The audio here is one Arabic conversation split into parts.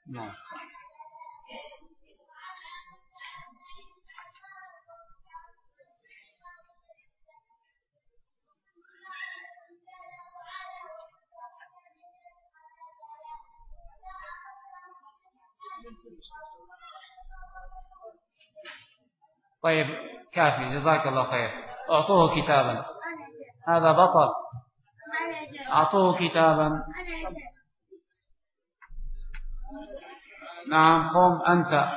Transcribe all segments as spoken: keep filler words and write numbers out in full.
نعم. طيب كافي، جزاك الله خير. أعطوه كتابا، هذا بطل. أعطوه كتابا. نعم قم أنت.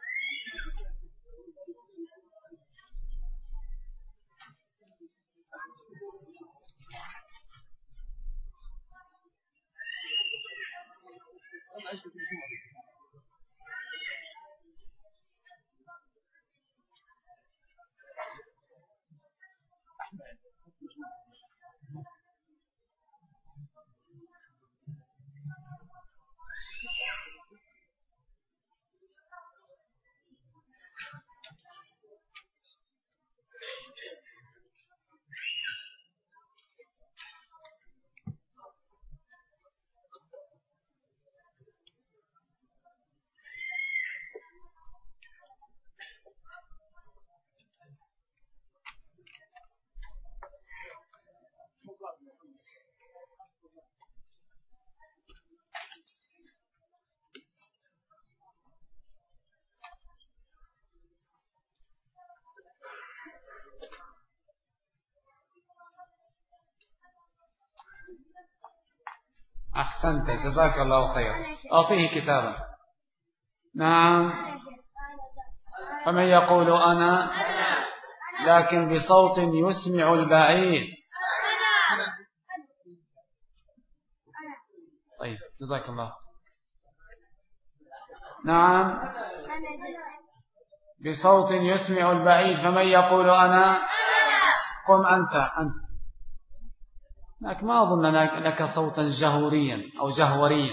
أحسنت، جزاك الله خير. أعطيه كتابا. نعم. فمن يقول أنا، لكن بصوت يسمع البعيد. طيب جزاك الله. نعم بصوت يسمع البعيد. فمن يقول أنا، قم أنت أنت. لكن ما أظن لك صوتا جهوريا أو جهوريا.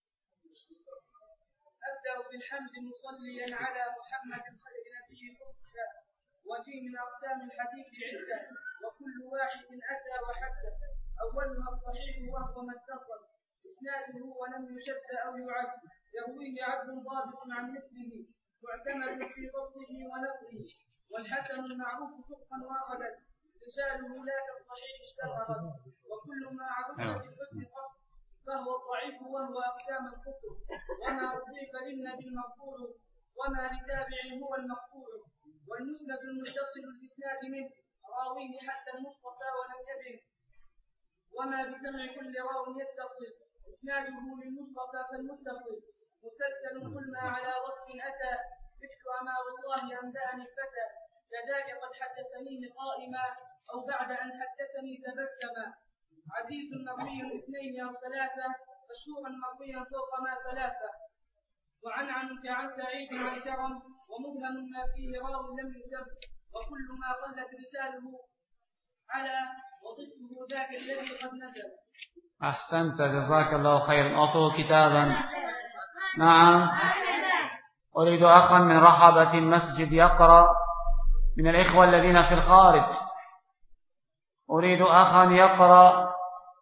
أبدأ بالحمد مصليا على محمد خير نبي أرسل، وفي من أقسام الحديث عدة، وكل واحد أتى وحدث. أولها الصحيح وهو ما اتصل إسناده ولم يشد أو يعد، يرويه عدل ضابط عن مثله، معتمد في ضبطه ونقله. والحسن المعروف فقها وغدا، رجاله لا كالصحيح اشتهرت. وكل ما عرف بالحسن قصد فهو الضعيف، وهو أقسام الكفر. وما أضيف للنبي المغفور، وما لتابع هو المغفور. والمسند المتصل الإسناد منه، راويه حتى المصطفى ولم يبن. وما بسمع كل راو يتصل إسناده للمصطفى فالمتصل. مسلسل كل ما على وصف أتى، مثل أما والله أنبأني الفتى. كذاك قد حدثني قائما، أو بعد أن حدثني تبسما. عزيز مروي اثنين أو ثلاثة، مشهورا مرويا فوق ما ثلاثة. وعن عن كعن سعيد عن كرم، ومبهم ما فيه راو لم يسم. وكل ما قلت رجاله على، وضده ذاك الذي قد نزل. أحسنت، جزاك الله خيرا. أعطوه كتابا. نعم. أريد أخا من رحبة المسجد يقرأ، من الإخوة الذين في الخارج. أريد أخا يقرأ.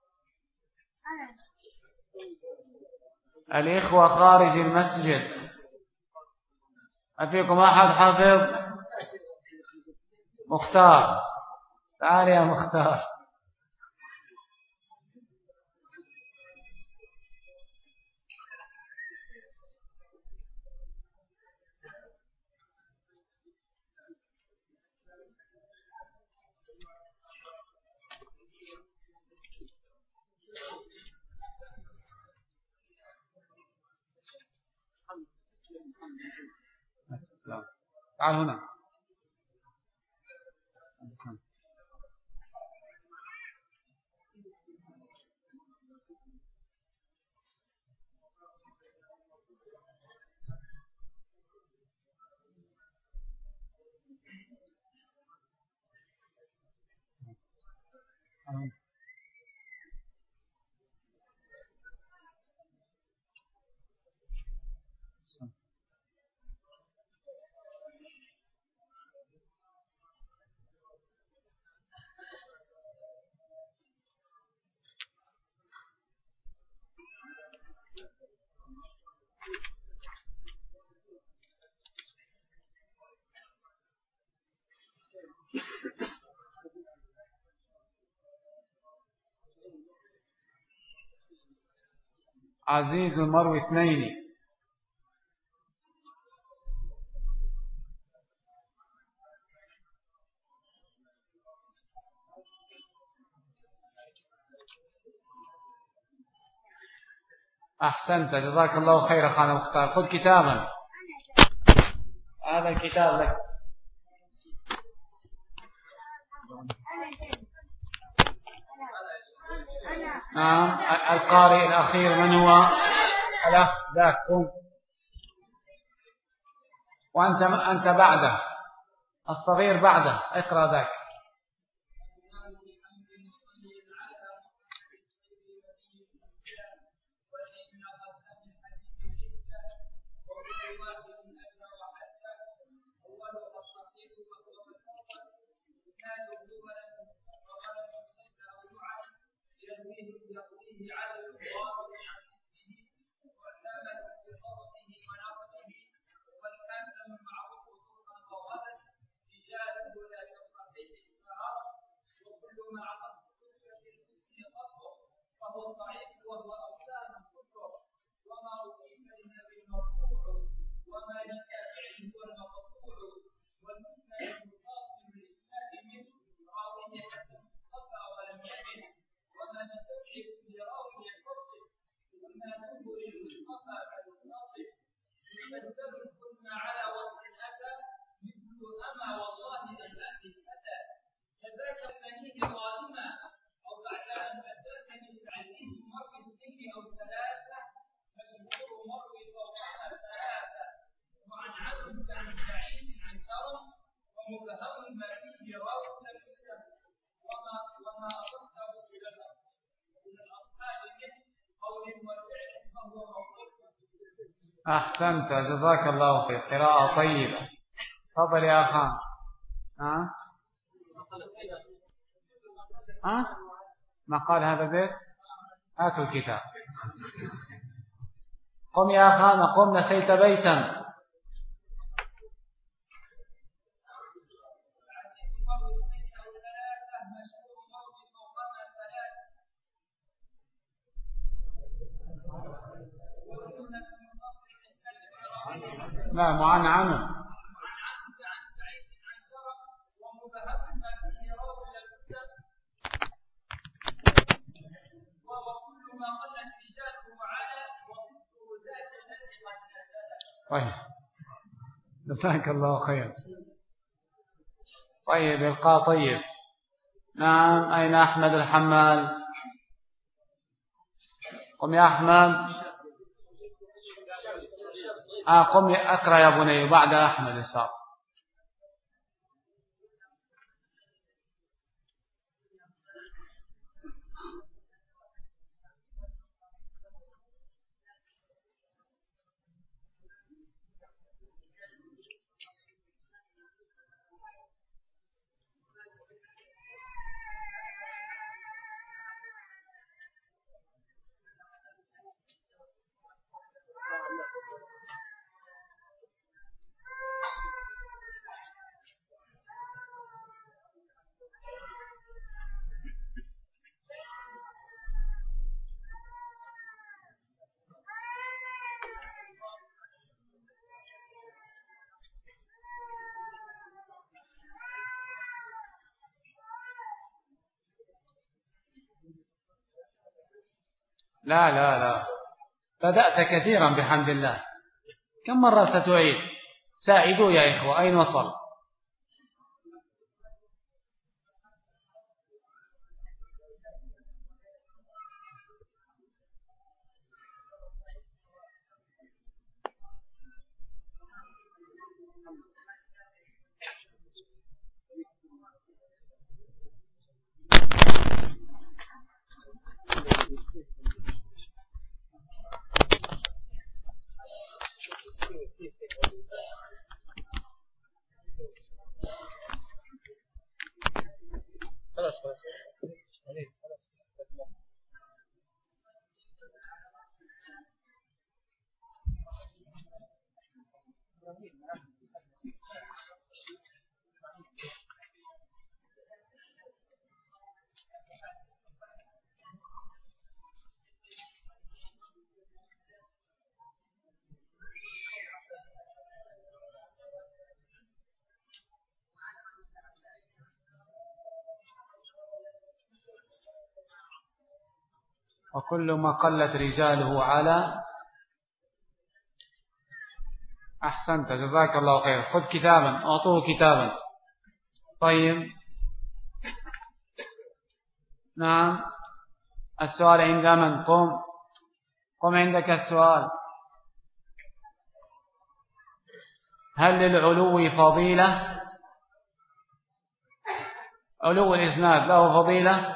الإخوة خارج المسجد، أفيكم أحد حافظ؟ مختار، تعال يا مختار. تعال هنا. عزيز مروي اثنين. أحسنت جزاك الله خير أخانا مختار. خذ كتابا، هذا الكتاب لك. نعم القارئ الأخير من هو؟ الأخ ذاك. وأنت أنت بعده، الصغير بعده، اقرأ ذاك. أحسنت جزاك الله خير، قراءة طيبة. تفضل يا أخان. ها ها ما قال هذا البيت؟ هاتوا الكتاب. قم يا أخان، قم، نسيت بيتا. لا معنعن. طيب جزاك الله خير. طيب إلقاء طيب. نعم أين أحمد الحمال؟ قم يا أحمد. آه قم أقرأ يا بني بعد أحمد الصعب. لا لا لا، بدأت كثيرا بحمد الله. كم مرة ستعيد؟ ساعدوا يا إخوة. أين وصل؟ وكل ما قلت رجاله على. أحسنت جزاك الله خير. خذ كتابا، أعطوه كتابا. طيب نعم السؤال عند من؟ قم قم عندك السؤال. هل للعلو فضيلة؟ علو الإسناد له فضيلة؟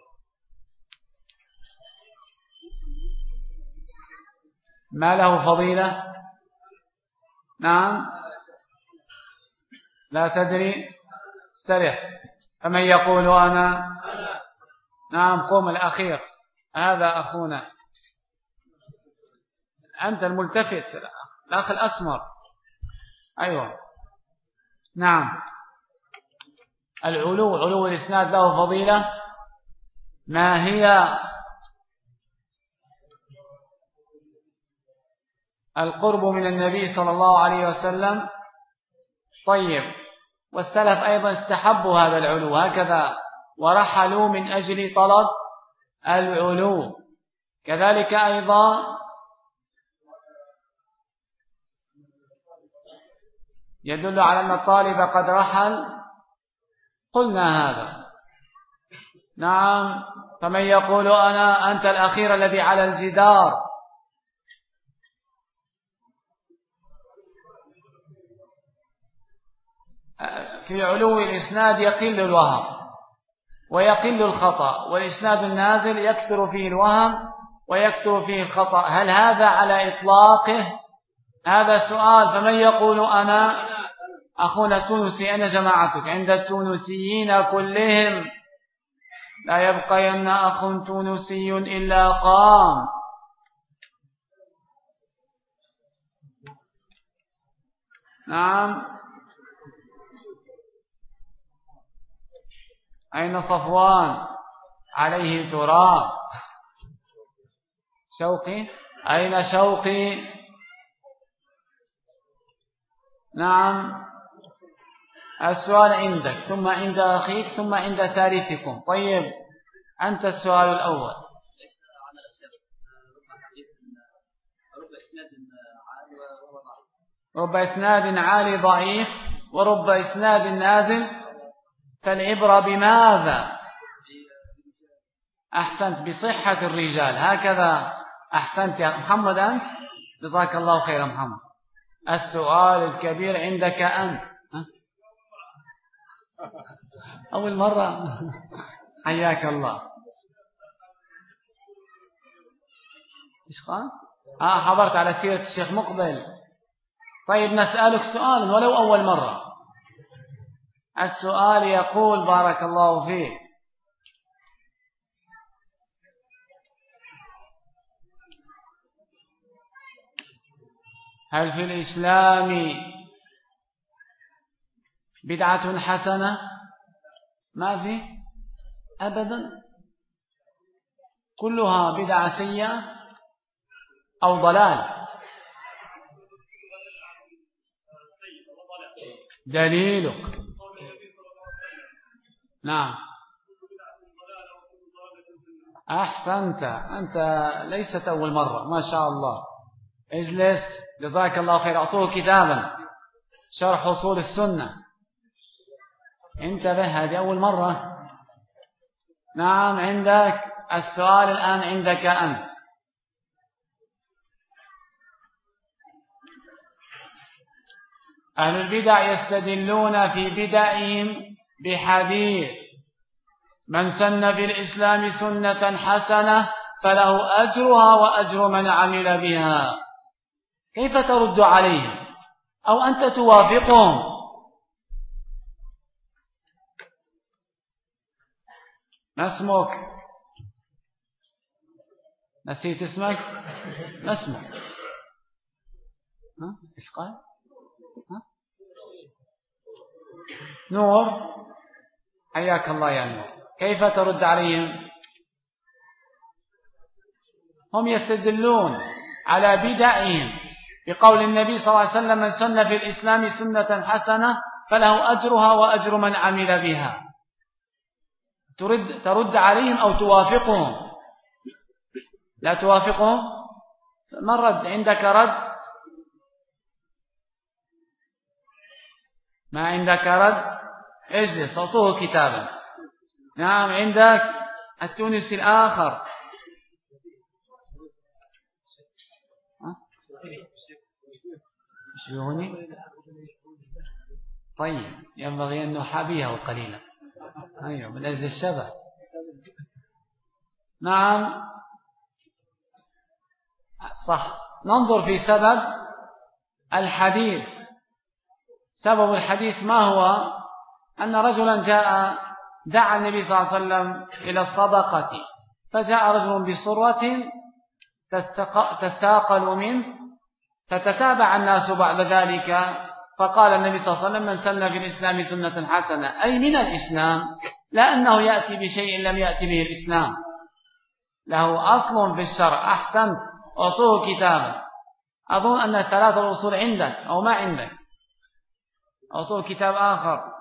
ما له فضيلة؟ نعم لا تدري؟ استرح. فمن يقول أنا؟ نعم قم الأخير، هذا أخونا، أنت الملتفت، الأخ الأسمر. أيوة نعم العلو، علو الإسناد له فضيلة. ما هي؟ القرب من النبي صلى الله عليه وسلم. طيب والسلف أيضا استحبوا هذا العلو هكذا ورحلوا من أجل طلب العلو. كذلك أيضا يدل على أن الطالب قد رحل، قلنا هذا. نعم فمن يقول أنا؟ أنت الأخير الذي على الجدار. في علو الإسناد يقل الوهم ويقل الخطأ، والإسناد النازل يكثر فيه الوهم ويكثر فيه الخطأ. هل هذا على إطلاقه؟ هذا سؤال. فمن يقول أنا؟ أخونا التونسي، أنا جماعتك عند التونسيين كلهم لا يبقين أخ تونسي إلا قام. نعم أين صفوان؟ عليه تراب. شوقي؟ أين شوقي؟ نعم السؤال عندك ثم عند أخيك ثم عند ثالثكم. طيب أنت السؤال الأول. رب إسناد عالي ضعيف ورب إسناد نازل، فالعبرة بماذا؟ أحسنت بصحة الرجال، هكذا. أحسنت يا محمد أنت، جزاك الله خير محمد. السؤال الكبير عندك أنت. أول مرة حياك الله. إيش قال؟ آه حضرت على سيرة الشيخ مقبل. طيب نسألك سؤال ولو أول مرة. السؤال يقول بارك الله فيك: هل في الإسلام بدعة حسنة؟ ما في أبدا، كلها بدعة سيئة أو ضلال. دليلك؟ نعم أحسنت، أنت ليست أول مرة، ما شاء الله. اجلس جزاك الله خير. أعطوه كتابا شرح أصول السنة. انتبه هذه أول مرة. نعم عندك السؤال الآن، عندك أنت. أهل البدع يستدلون في بدعهم بحديث: من سن في الإسلام سنة حسنة فله أجرها وأجر من عمل بها. كيف ترد عليهم؟ أو أنت توافقهم؟ ما اسمك؟ نسيت اسمك؟ ما اسمك؟ ها؟ إيش قال؟ ها؟ نور، حياك الله يا نور. كيف ترد عليهم؟ هم يستدلون على بدعهم بقول النبي صلى الله عليه وسلم: من سن في الإسلام سنة حسنة فله أجرها وأجر من عمل بها. ترد, ترد عليهم أو توافقهم؟ لا توافقهم؟ ما الرد؟ عندك رد؟ ما عندك رد؟ اجلس أعطوه كتابا. نعم عندك التونسي الآخر. يشبهني؟ طيب ينبغي أن نحابيه قليلا. أيوة من أجل الشبه. نعم صح. ننظر في سبب الحديث. سبب الحديث ما هو؟ أن رجلا جاء دعا النبي صلى الله عليه وسلم إلى الصدقة، فجاء رجل بصرة تتاقل منه، فتتابع الناس بعد ذلك، فقال النبي صلى الله عليه وسلم: من سن في الإسلام سنة حسنة، أي من الإسلام، لا أنه يأتي بشيء لم يأتي به الإسلام، له أصل في الشرع. أحسنت، أعطوه كتابا. أظن أن الثلاثة الأصول عندك أو ما عندك. أعطوه كتاب آخر.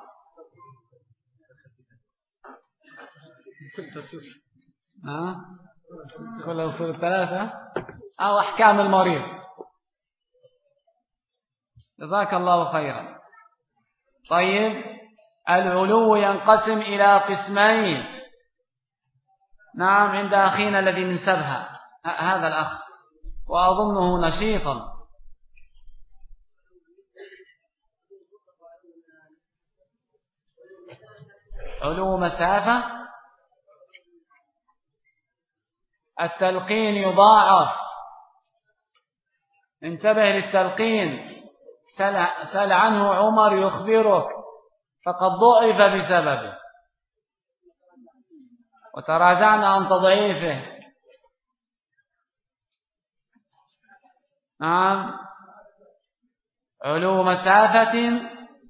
ها؟ كل أصول الثلاثة أو أحكام المريض. جزاك الله خيرا. طيب العلو ينقسم إلى قسمين. نعم عند أخينا الذي من سبها هذا الأخ، وأظنه نشيطا. علو مسافة. التلقين يضاعف. انتبه للتلقين. سل, سل عنه عمر يخبرك، فقد ضعف بسببه، وتراجعنا عن تضعيفه. نعم علو مسافة.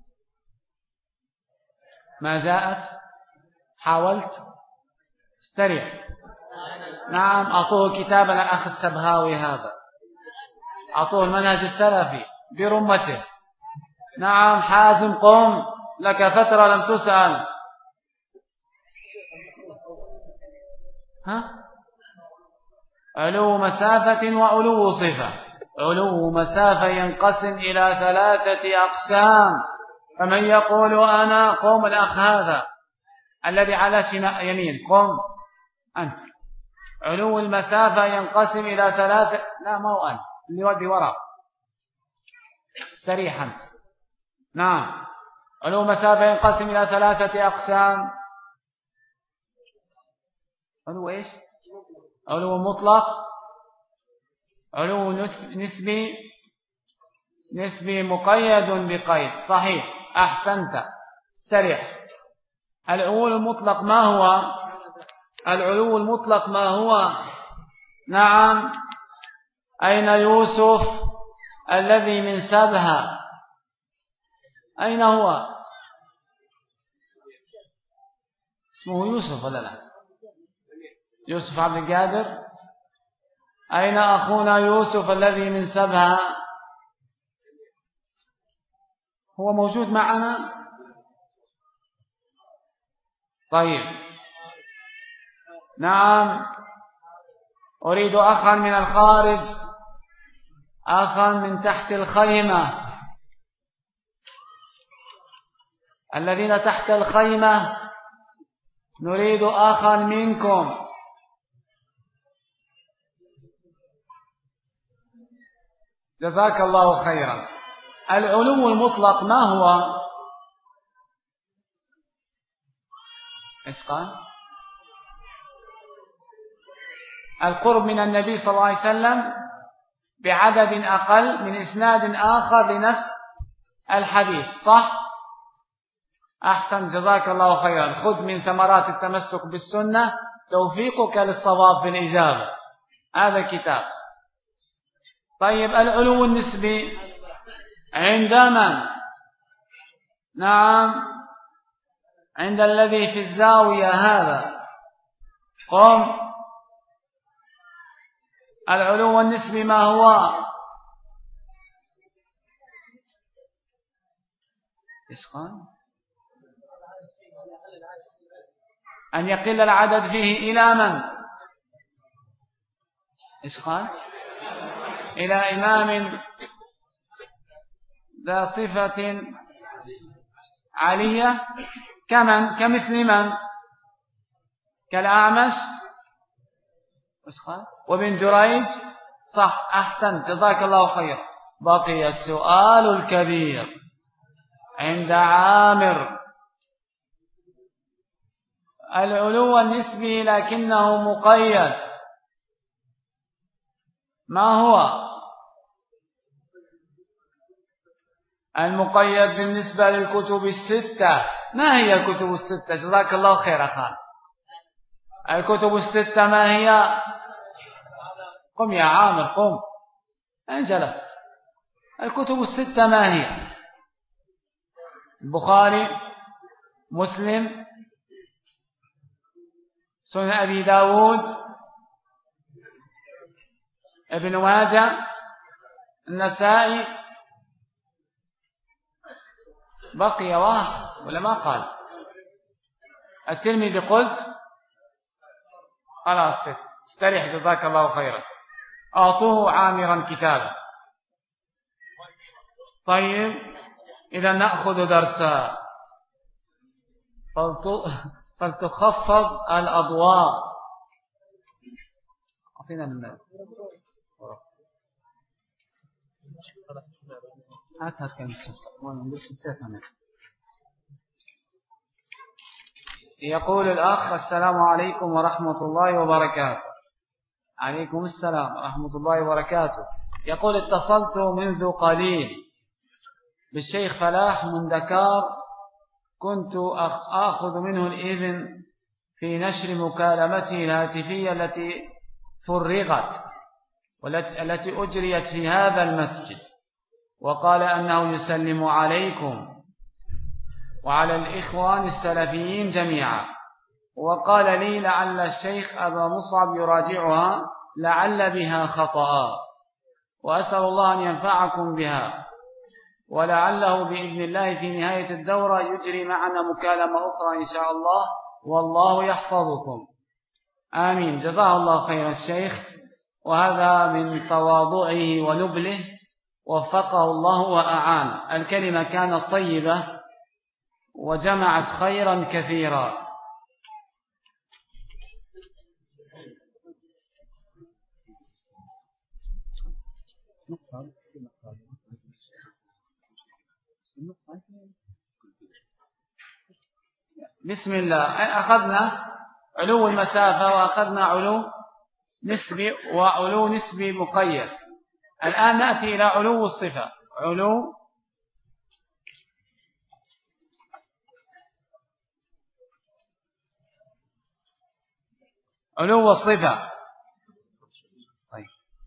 ما جاءت؟ حاولت استريح. نعم أعطوه كتابا الأخ السبهاوي هذا، أعطوه المنهج السلفي برمته. نعم حازم قم، لك فترة لم تسأل. ها؟ علو مسافة وعلو صفة. علو مسافة ينقسم إلى ثلاثة أقسام. فمن يقول أنا قم، الأخ هذا الذي على شمال يمين، قم أنت. علو المسافة ينقسم إلى ثلاثة. لا ما هو أنت اللي ودي وراء سريحا. نعم علو مسافة ينقسم إلى ثلاثة أقسام. علو إيش؟ علو مطلق، علو نسبي، نسبي مقيد بقيد. صحيح أحسنت، سريع. العلو المطلق ما هو؟ العلو المطلق ما هو؟ نعم أين يوسف الذي من سبها؟ أين هو؟ اسمه يوسف ولا لا؟ يوسف عبد القادر. أين أخونا يوسف الذي من سبها؟ هو موجود معنا؟ طيب نعم أريد أخا من الخارج، أخا من تحت الخيمة. الذين تحت الخيمة نريد أخا منكم. جزاك الله خيرا. العلو المطلق ما هو؟ إيش قال؟ القرب من النبي صلى الله عليه وسلم بعدد أقل من إسناد آخر لنفس الحديث. صح؟ أحسن جزاك الله خيرا. خذ من ثمرات التمسك بالسنة توفيقك للصواب في الإجابة. هذا الكتاب. طيب العلو النسبي عند من؟ نعم عند الذي في الزاوية هذا. قم. العلو النسبي ما هو؟ إيش قال؟ أن يقل العدد فيه إلى من؟ إيش قال؟ إلى إمام ذا صفة عالية كمن كمثل من؟ كالأعمش. إيش قال؟ وابن جريج. صح، أحسن، جزاك الله خير. بقي السؤال الكبير عند عامر، العلو النسبي لكنه مقيد، ما هو المقيد بالنسبة للكتب الستة؟ ما هي الكتب الستة؟ جزاك الله خير أخي. الكتب الستة ما هي؟ قم يا عامر قم، أين جلست؟ الكتب الستة ما هي؟ البخاري، مسلم، سنن أبي داود، ابن ماجه، النسائي. بقي واحد ولا ما قال؟ الترمذي قلت خلاص ست، استريح جزاك الله خيرا. أعطوه عامرا كتابا. طيب إذا نأخذ درسا، فلتخفض الأضواء. أعطينا المال. هات هات كم يقول الأخ: السلام عليكم ورحمة الله وبركاته. عليكم السلام ورحمة الله وبركاته. يقول: اتصلت منذ قليل بالشيخ فلاح من دكار، كنت آخذ منه الإذن في نشر مكالمته الهاتفية التي فرغت والتي أجريت في هذا المسجد، وقال أنه يسلم عليكم وعلى الإخوان السلفيين جميعا، وقال لي لعل الشيخ أبا مصعب يراجعها لعل بها خطأ، وأسأل الله أن ينفعكم بها، ولعله بإذن الله في نهاية الدورة يجري معنا مكالمة أخرى إن شاء الله، والله يحفظكم. آمين. جزاه الله خير الشيخ، وهذا من تواضعه ونبله، وفقه الله وأعان. الكلمة كانت طيبة وجمعت خيرا كثيرا. بسم الله. أخذنا علو المسافة، وأخذنا علو نسبي وعلو نسبي مقيد. الآن نأتي إلى علو الصفة. علو علو الصفة. طيب.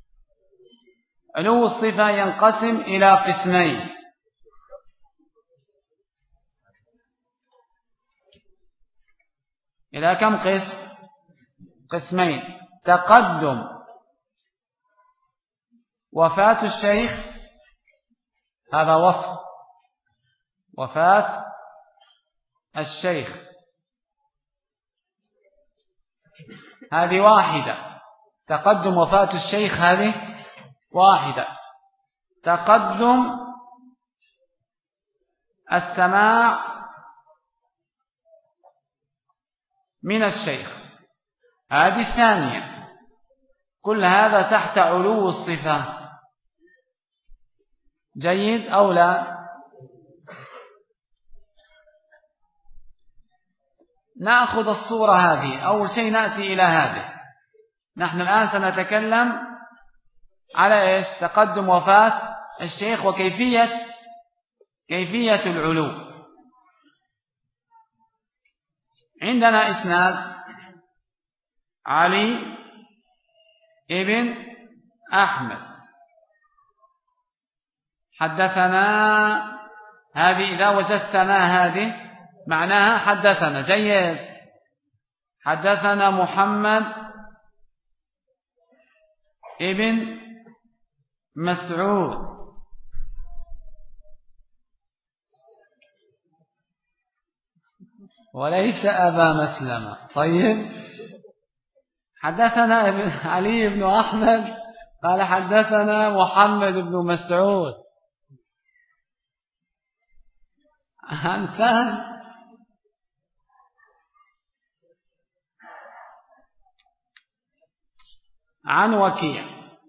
علو الصفة ينقسم إلى قسمين. إلى كم قسم؟ قسمين. تقدم وفاة الشيخ، هذا وصف وفاة الشيخ، هذه واحدة. تقدم وفاة الشيخ هذه واحدة. تقدم السماع من الشيخ هذه الثانية. كل هذا تحت علو الصفة. جيد أو لا؟ نأخذ الصورة هذه. أول شيء نأتي إلى هذه. نحن الآن سنتكلم على إيش؟ تقدم وفاة الشيخ وكيفية كيفية العلو. عندنا إسناد علي ابن أحمد حدثنا، هذه إذا وجدتنا هذه معناها حدثنا. جيد. حدثنا محمد ابن مسعود وليس أبا مسلمة. طيب. حدثنا علي بن أحمد قال حدثنا محمد بن مسعود عن سهل عن وكيع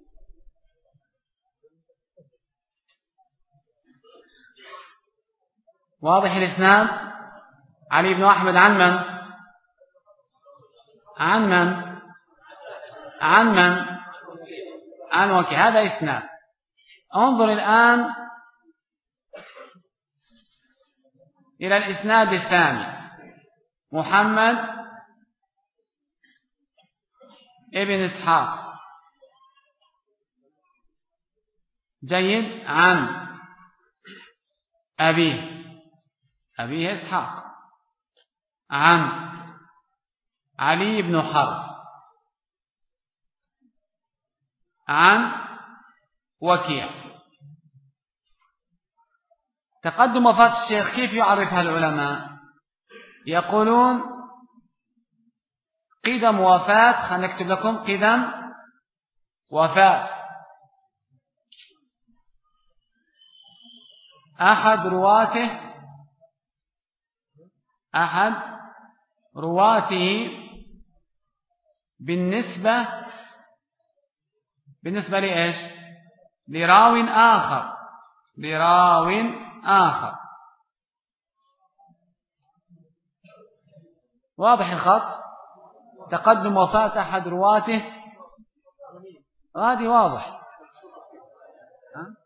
واضح الإسناد. علي بن أحمد عن من عن من عن من عن وكيع، هذا إسناد. انظر الآن إلى الإسناد الثاني، محمد ابن إسحاق جيد عن أبيه أبيه إسحاق عن علي بن حرب عن وكيع. تقدم وفاة الشيخ كيف يعرفها العلماء؟ يقولون قدم وفاة، خلينا نكتب لكم قدم وفاة أحد رواته أحد رواته بالنسبة بالنسبة لإيش؟ لراو آخر لراو آخر. واضح الخط؟ تقدم وفاة أحد رواته هذه واضح. ها؟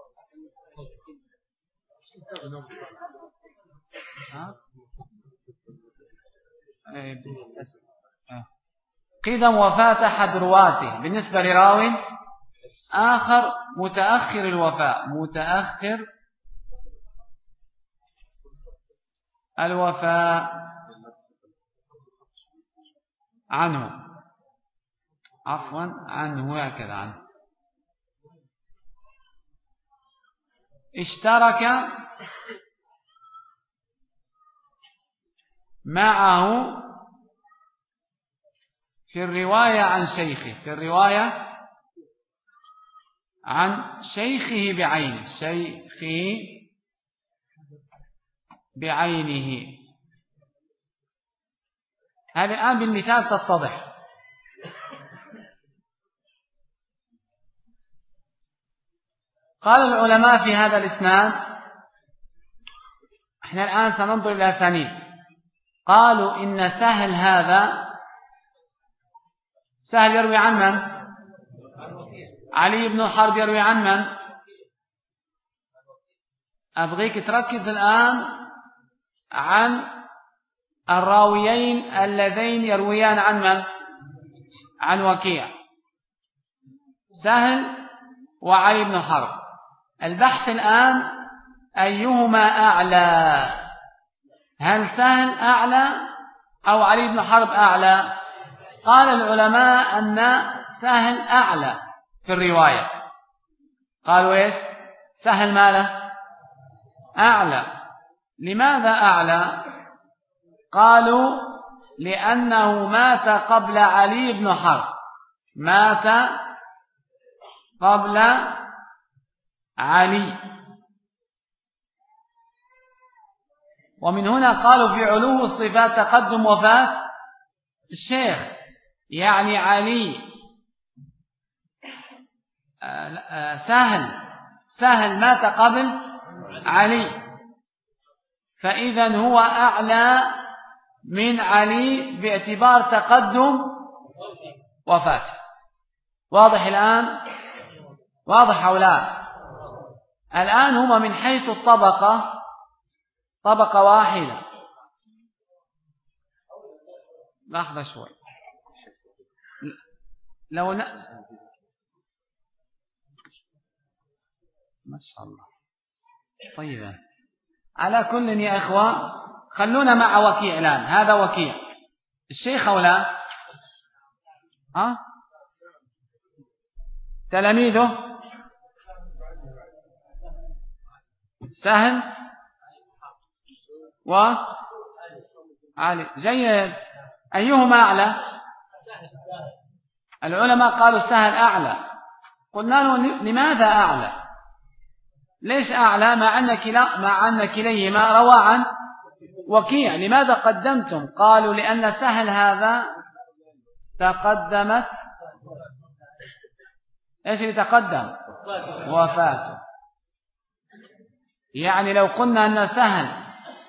ها؟ قدم وفاة أحد رواته بالنسبة لراو آخر متأخر الوفاء متأخر الوفاء عنه عفوا عنه هكذا عنه اشترك معه في الرواية عن شيخه في الرواية عن شيخه بعينه شيخه بعينه. هذا الآن بالمثال تتضح. قال العلماء في هذا الإسناد، احنا الآن سننظر إلى أسانيد. قالوا إن سهل هذا سهل يروي عن من؟ علي بن حرب يروي عن من؟ أبغيك تركز الآن عن الراويين اللذين يرويان عن من؟ عن وكيع، سهل وعلي بن حرب. البحث الآن أيهما أعلى؟ هل سهل أعلى أو علي بن حرب أعلى؟ قال العلماء أن سهل أعلى في الرواية. قالوا إيش؟ سهل ماله؟ أعلى. لماذا أعلى؟ قالوا لأنه مات قبل علي بن حرب مات قبل علي. ومن هنا قالوا في علو الصفات تقدم وفاة الشيخ، يعني علي سهل سهل مات قبل علي، فإذا هو أعلى من علي باعتبار تقدم وفاته. واضح الآن؟ واضح أو لا؟ الآن هما من حيث الطبقة طبقة واحدة. لحظة شوي لو ن... ما شاء الله. طيب على كل يا إخوة خلونا مع وكيع الآن. هذا وكيع الشيخ أو لا؟ ها؟ تلاميذه سهل وعلي. جيد. أيهما أعلى؟ العلماء قالوا سهل أعلى. قلنا له لماذا أعلى؟ ليش أعلى مع أن كلا مع أن كليهما روى عن وكيع؟ لماذا قدمتم؟ قالوا لأن سهل هذا تقدمت إيش اللي تقدم؟ وفاته. يعني لو قلنا أن سهل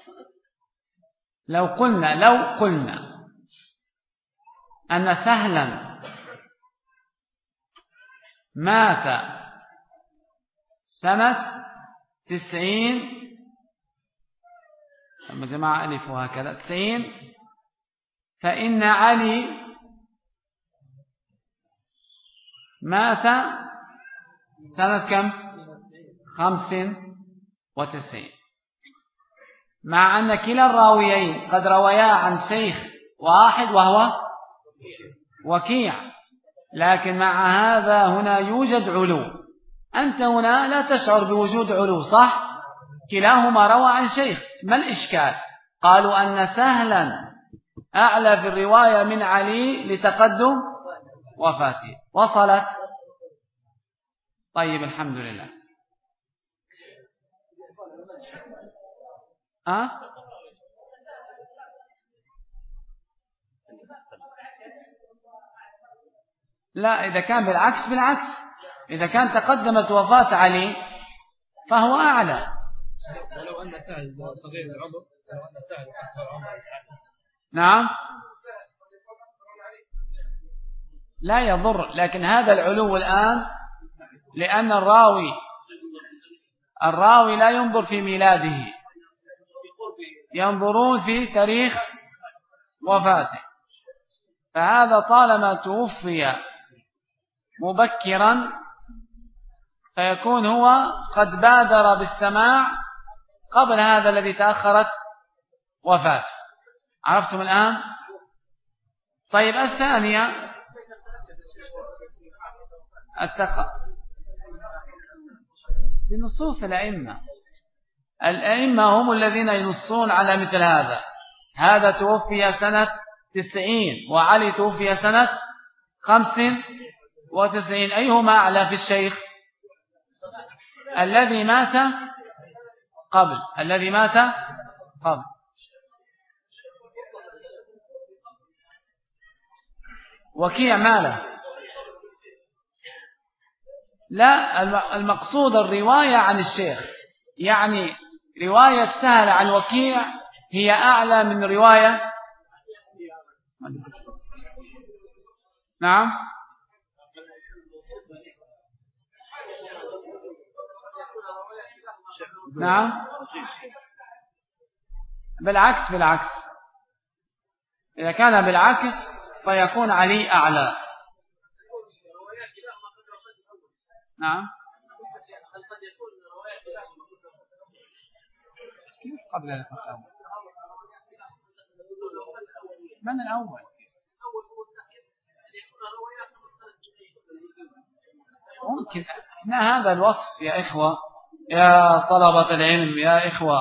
لو قلنا لو قلنا أن سهلا مات سنة تسعين، لما جماعة ألف وهكذا تسعين، فإن علي مات سنة كم؟ خمس وتسعين، مع أن كلا الراويين قد رويا عن شيخ واحد وهو وكيع، لكن مع هذا هنا يوجد علو. أنت هنا لا تشعر بوجود علو، صح؟ كلاهما روى عن شيخ، ما الإشكال؟ قالوا أن سهلا أعلى في الرواية من علي لتقدم وفاته. وصلت؟ طيب الحمد لله. أه؟ لا، إذا كان بالعكس بالعكس، إذا كان تقدمت وفاة علي فهو أعلى. ولو أن سهل صغير العمر، لو أن سهل أكبر عمر. نعم لا يضر، لكن هذا العلو الآن لأن الراوي الراوي لا ينظر في ميلاده، ينظرون في تاريخ وفاته، فهذا طالما توفي مبكرا فيكون هو قد بادر بالسماع قبل هذا الذي تأخرت وفاته. عرفتم الآن؟ طيب الثانية التق... بنصوص الأئمة. الأئمة هم الذين ينصون على مثل هذا. هذا توفي سنة تسعين وعلي توفي سنة خمس وتسعين، أيهما أعلى في الشيخ؟ الذي مات قبل الذي مات قبل. وكيع ماله؟ لا، المقصود الرواية عن الشيخ، يعني رواية سهل عن وكيع هي أعلى من رواية. نعم نعم بالعكس بالعكس، إذا كان بالعكس فيكون علي أعلى. نعم قبل الأول. من الأول؟ ممكن احنا هذا الوصف يا إخوة، يا طلبة العلم، يا إخوة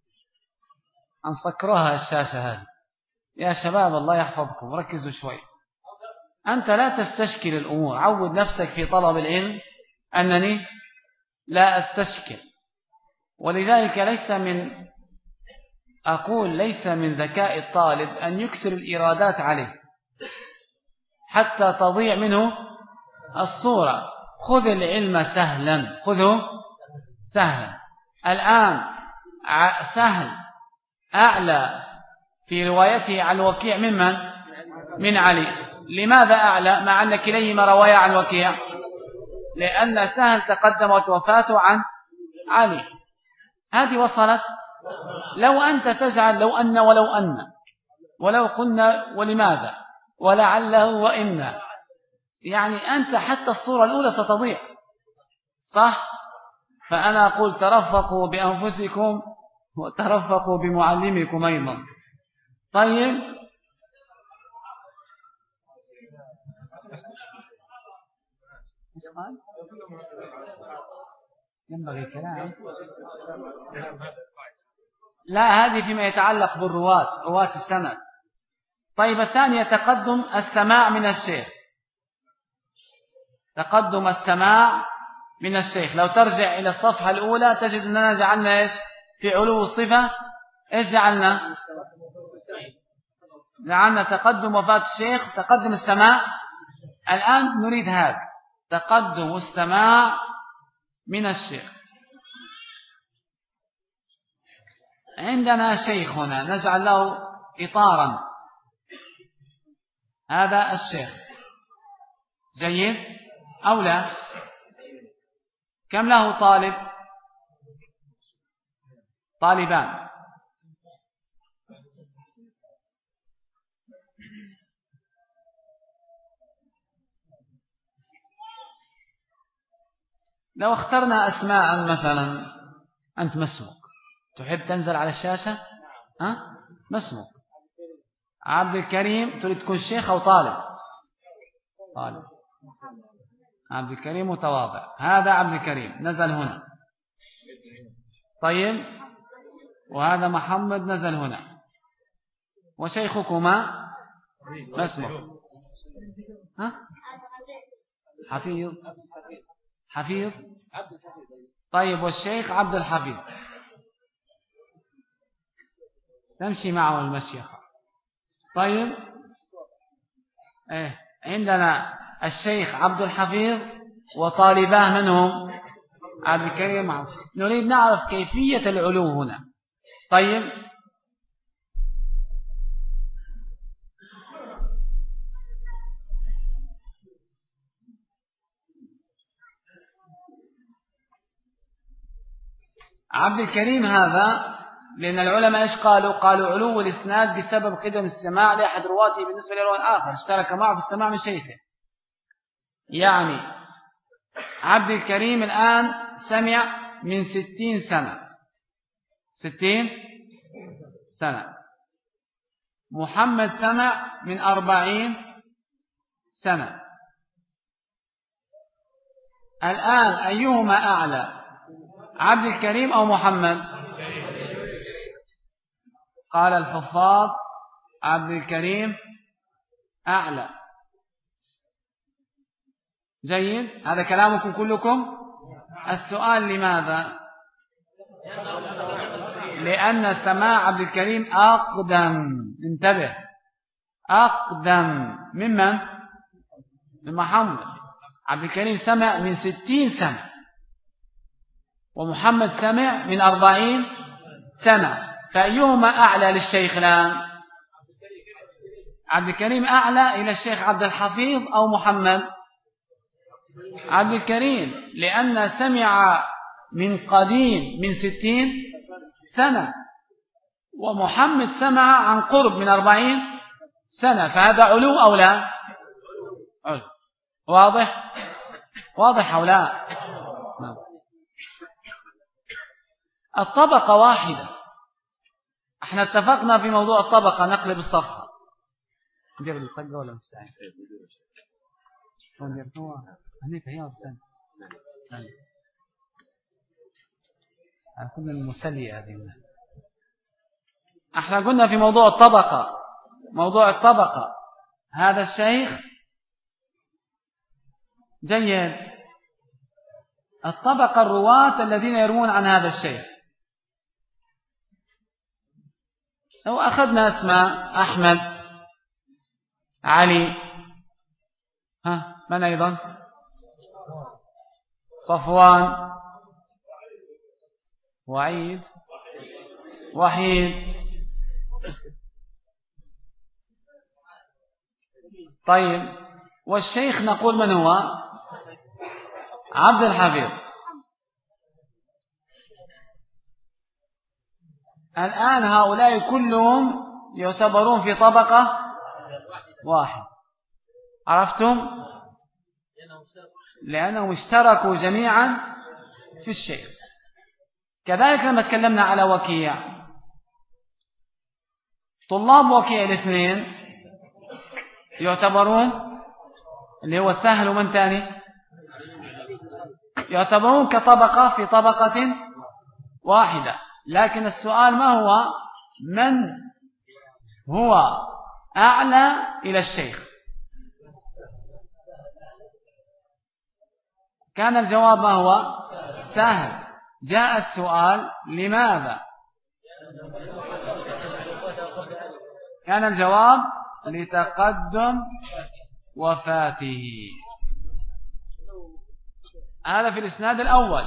أنسكرها الشاشة هذه. يا شباب الله يحفظكم ركزوا شوي. أنت لا تستشكل الأمور، عود نفسك في طلب العلم أنني لا أستشكل. ولذلك ليس من أقول ليس من ذكاء الطالب أن يكثر الإرادات عليه حتى تضيع منه الصورة. خذ العلم سهلا، خذه سهلا. الآن سهل أعلى في روايته عن وكيع ممن؟ من علي. لماذا أعلى مع أن كليهما رواية عن وكيع؟ لأن سهل تقدمت وفاته عن علي. هذه وصلت. لو أنت تجعل لو أن ولو أن ولو قلنا ولماذا ولعله وإن، يعني أنت حتى الصورة الأولى ستضيع، صح؟ فأنا أقول ترفقوا بأنفسكم وترفقوا بمعلمكم أيضا. طيب ينبغي كلام. لا، هذه فيما يتعلق بالرواة، رواة السند. طيب الثانية تقدم السماع من الشيخ. تقدم السماع من الشيخ. لو ترجع إلى الصفحة الأولى تجد أننا جعلنا إيش في علو الصفة؟ إيش جعلنا؟ جعلنا تقدم وفاة الشيخ، تقدم السماع. الآن نريد هذا تقدم السماع من الشيخ. عندنا شيخ هنا نجعل له إطارا، هذا الشيخ، جيد أو لا؟ كم له طالب؟ طالبان. لو اخترنا أسماء مثلا، أنت ما اسمك؟ تحب تنزل على الشاشة؟ ها؟ ما اسمك؟ عبد الكريم. تريد تكون شيخ أو طالب؟ طالب. عبد الكريم متواضع. هذا عبد الكريم نزل هنا. طيب، وهذا محمد نزل هنا. وشيخكما ما اسمه؟ ها؟ حفيظ. حفيظ. طيب، والشيخ عبد الحفيظ تمشي معه المشيخة. طيب، إيه عندنا الشيخ عبد الحفيظ وطالباه منهم عبد الكريم. نريد نعرف كيفية العلو هنا. طيب، عبد الكريم هذا، لأن العلماء إيش قالوا؟ قالوا علو الإسناد بسبب قدم السماع لأحد رواته بالنسبة للراوي الآخر، اشترك معه في السماع من شيخه. يعني عبد الكريم الآن سمع من ستين سنة، ستين سنة. محمد سمع من أربعين سنة. الآن أيهما أعلى، عبد الكريم أو محمد؟ قال الحفاظ عبد الكريم أعلى. جيد، هذا كلامكم كلكم. السؤال لماذا؟ لأن سماع عبد الكريم أقدم. انتبه، أقدم ممن؟ من محمد. عبد الكريم سمع من ستين سنة ومحمد سمع من أربعين سنة، فأيهما أعلى للشيخ الآن؟ عبد الكريم أعلى إلى الشيخ عبد الحفيظ أو محمد؟ عبد الكريم، لأن سمع من قديم من ستين سنة، ومحمد سمع عن قرب من أربعين سنة، فهذا علو أو لا؟ علو. واضح؟ واضح أو لا؟ الطبقة واحدة. احنا اتفقنا في موضوع الطبقة. نقلب الصفحة. ندير الطقة ولا مستعين؟ ندير هو هنيك هي وثاني كل المسلية هذه. احنا قلنا في موضوع الطبقة، موضوع الطبقة هذا الشيخ جيد. الطبقة الرواة الذين يروون عن هذا الشيخ. لو أخذنا اسماء أحمد، علي، ها من أيضا؟ صفوان، وعيد، وحيد. طيب، والشيخ نقول من هو؟ عبد الحفيظ. الآن هؤلاء كلهم يعتبرون في طبقة واحد. عرفتم؟ لأنهم اشتركوا جميعا في الشيخ. كذلك لما تكلمنا على وكيع، طلاب وكيع الاثنين يعتبرون، اللي هو سهل ومن تاني، يعتبرون كطبقة في طبقة واحدة. لكن السؤال ما هو؟ من هو أعلى إلى الشيخ؟ كان الجواب ما هو؟ سهل. جاء السؤال لماذا؟ كان الجواب لتقدم وفاته. هذا في الإسناد الأول.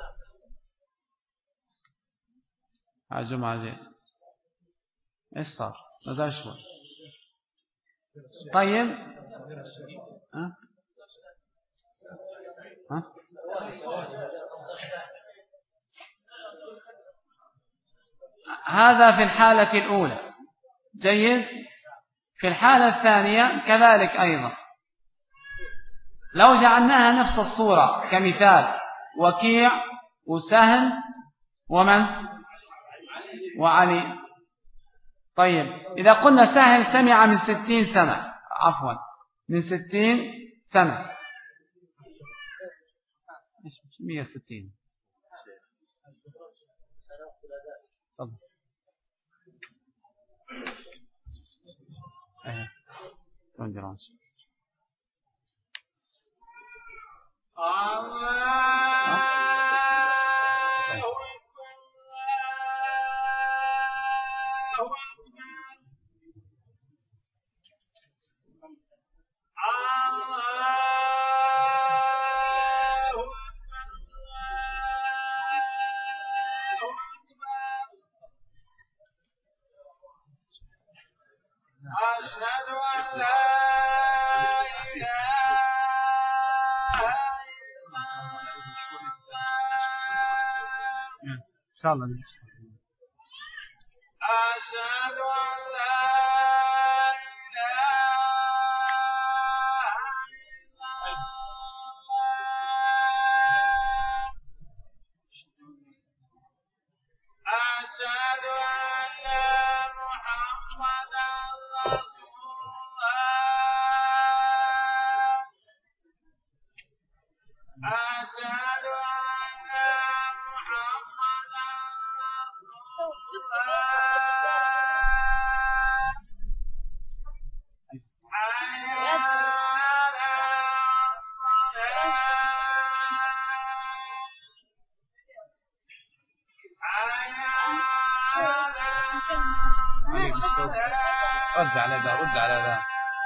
جمعة زين إيش صار؟ ماذا شوي. طيب ها؟ ها؟ هذا في الحالة الأولى. جيد. في الحالة الثانية كذلك أيضا، لو جعلناها نفس الصورة كمثال، وكيع وسهل ومن وعلي. طيب إذا قلنا سهل سمع من ستين سنة، عفوا من ستين سنة، مئة وستين. طب ايه وندرانش أشهد أن لا إله إلا الله. إن شاء الله. أشهد أن لا إله إلا الله. أشهد أن محمدا رسول الله. أشهد أن محمدا رسول الله. حي على الصلاة. رد على ذا، رد على ذا.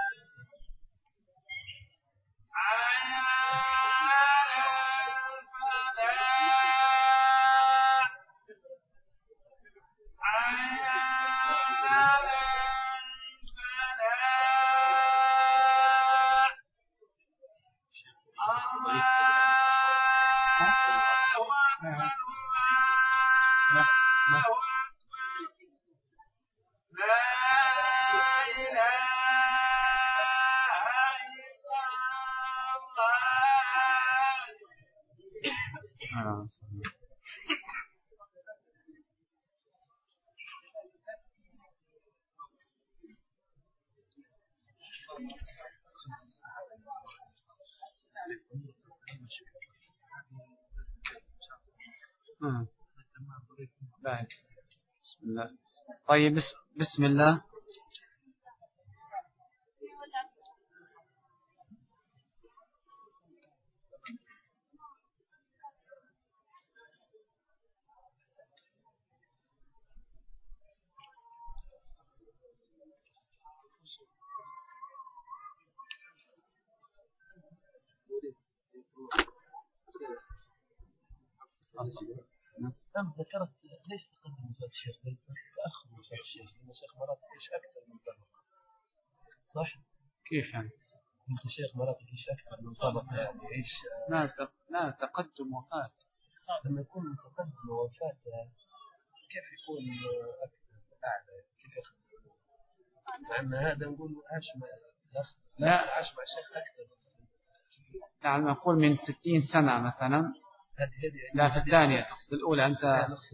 بسم الله. طيب بسم الله. نعم ذكرت ليس تقدم وفاة الشيخ بل تأخر وفاة الشيخ، لأن الشيخ مرات يعيش أكثر من طبقة. صح؟ كيف يعني؟ قلت الشيخ مرات يعيش أكثر من طبقة، يعني يعيش لا لا تقدم وفاة. لما يكون تقدم وفاة كيف يكون أكثر أعلى؟ كيف يخدم؟ لأن هذا نقول عاش مع لا عاش مع الشيخ أكثر. يعني نقول من ستين سنة مثلا. لا في الثانية تقصد الأولى أنت.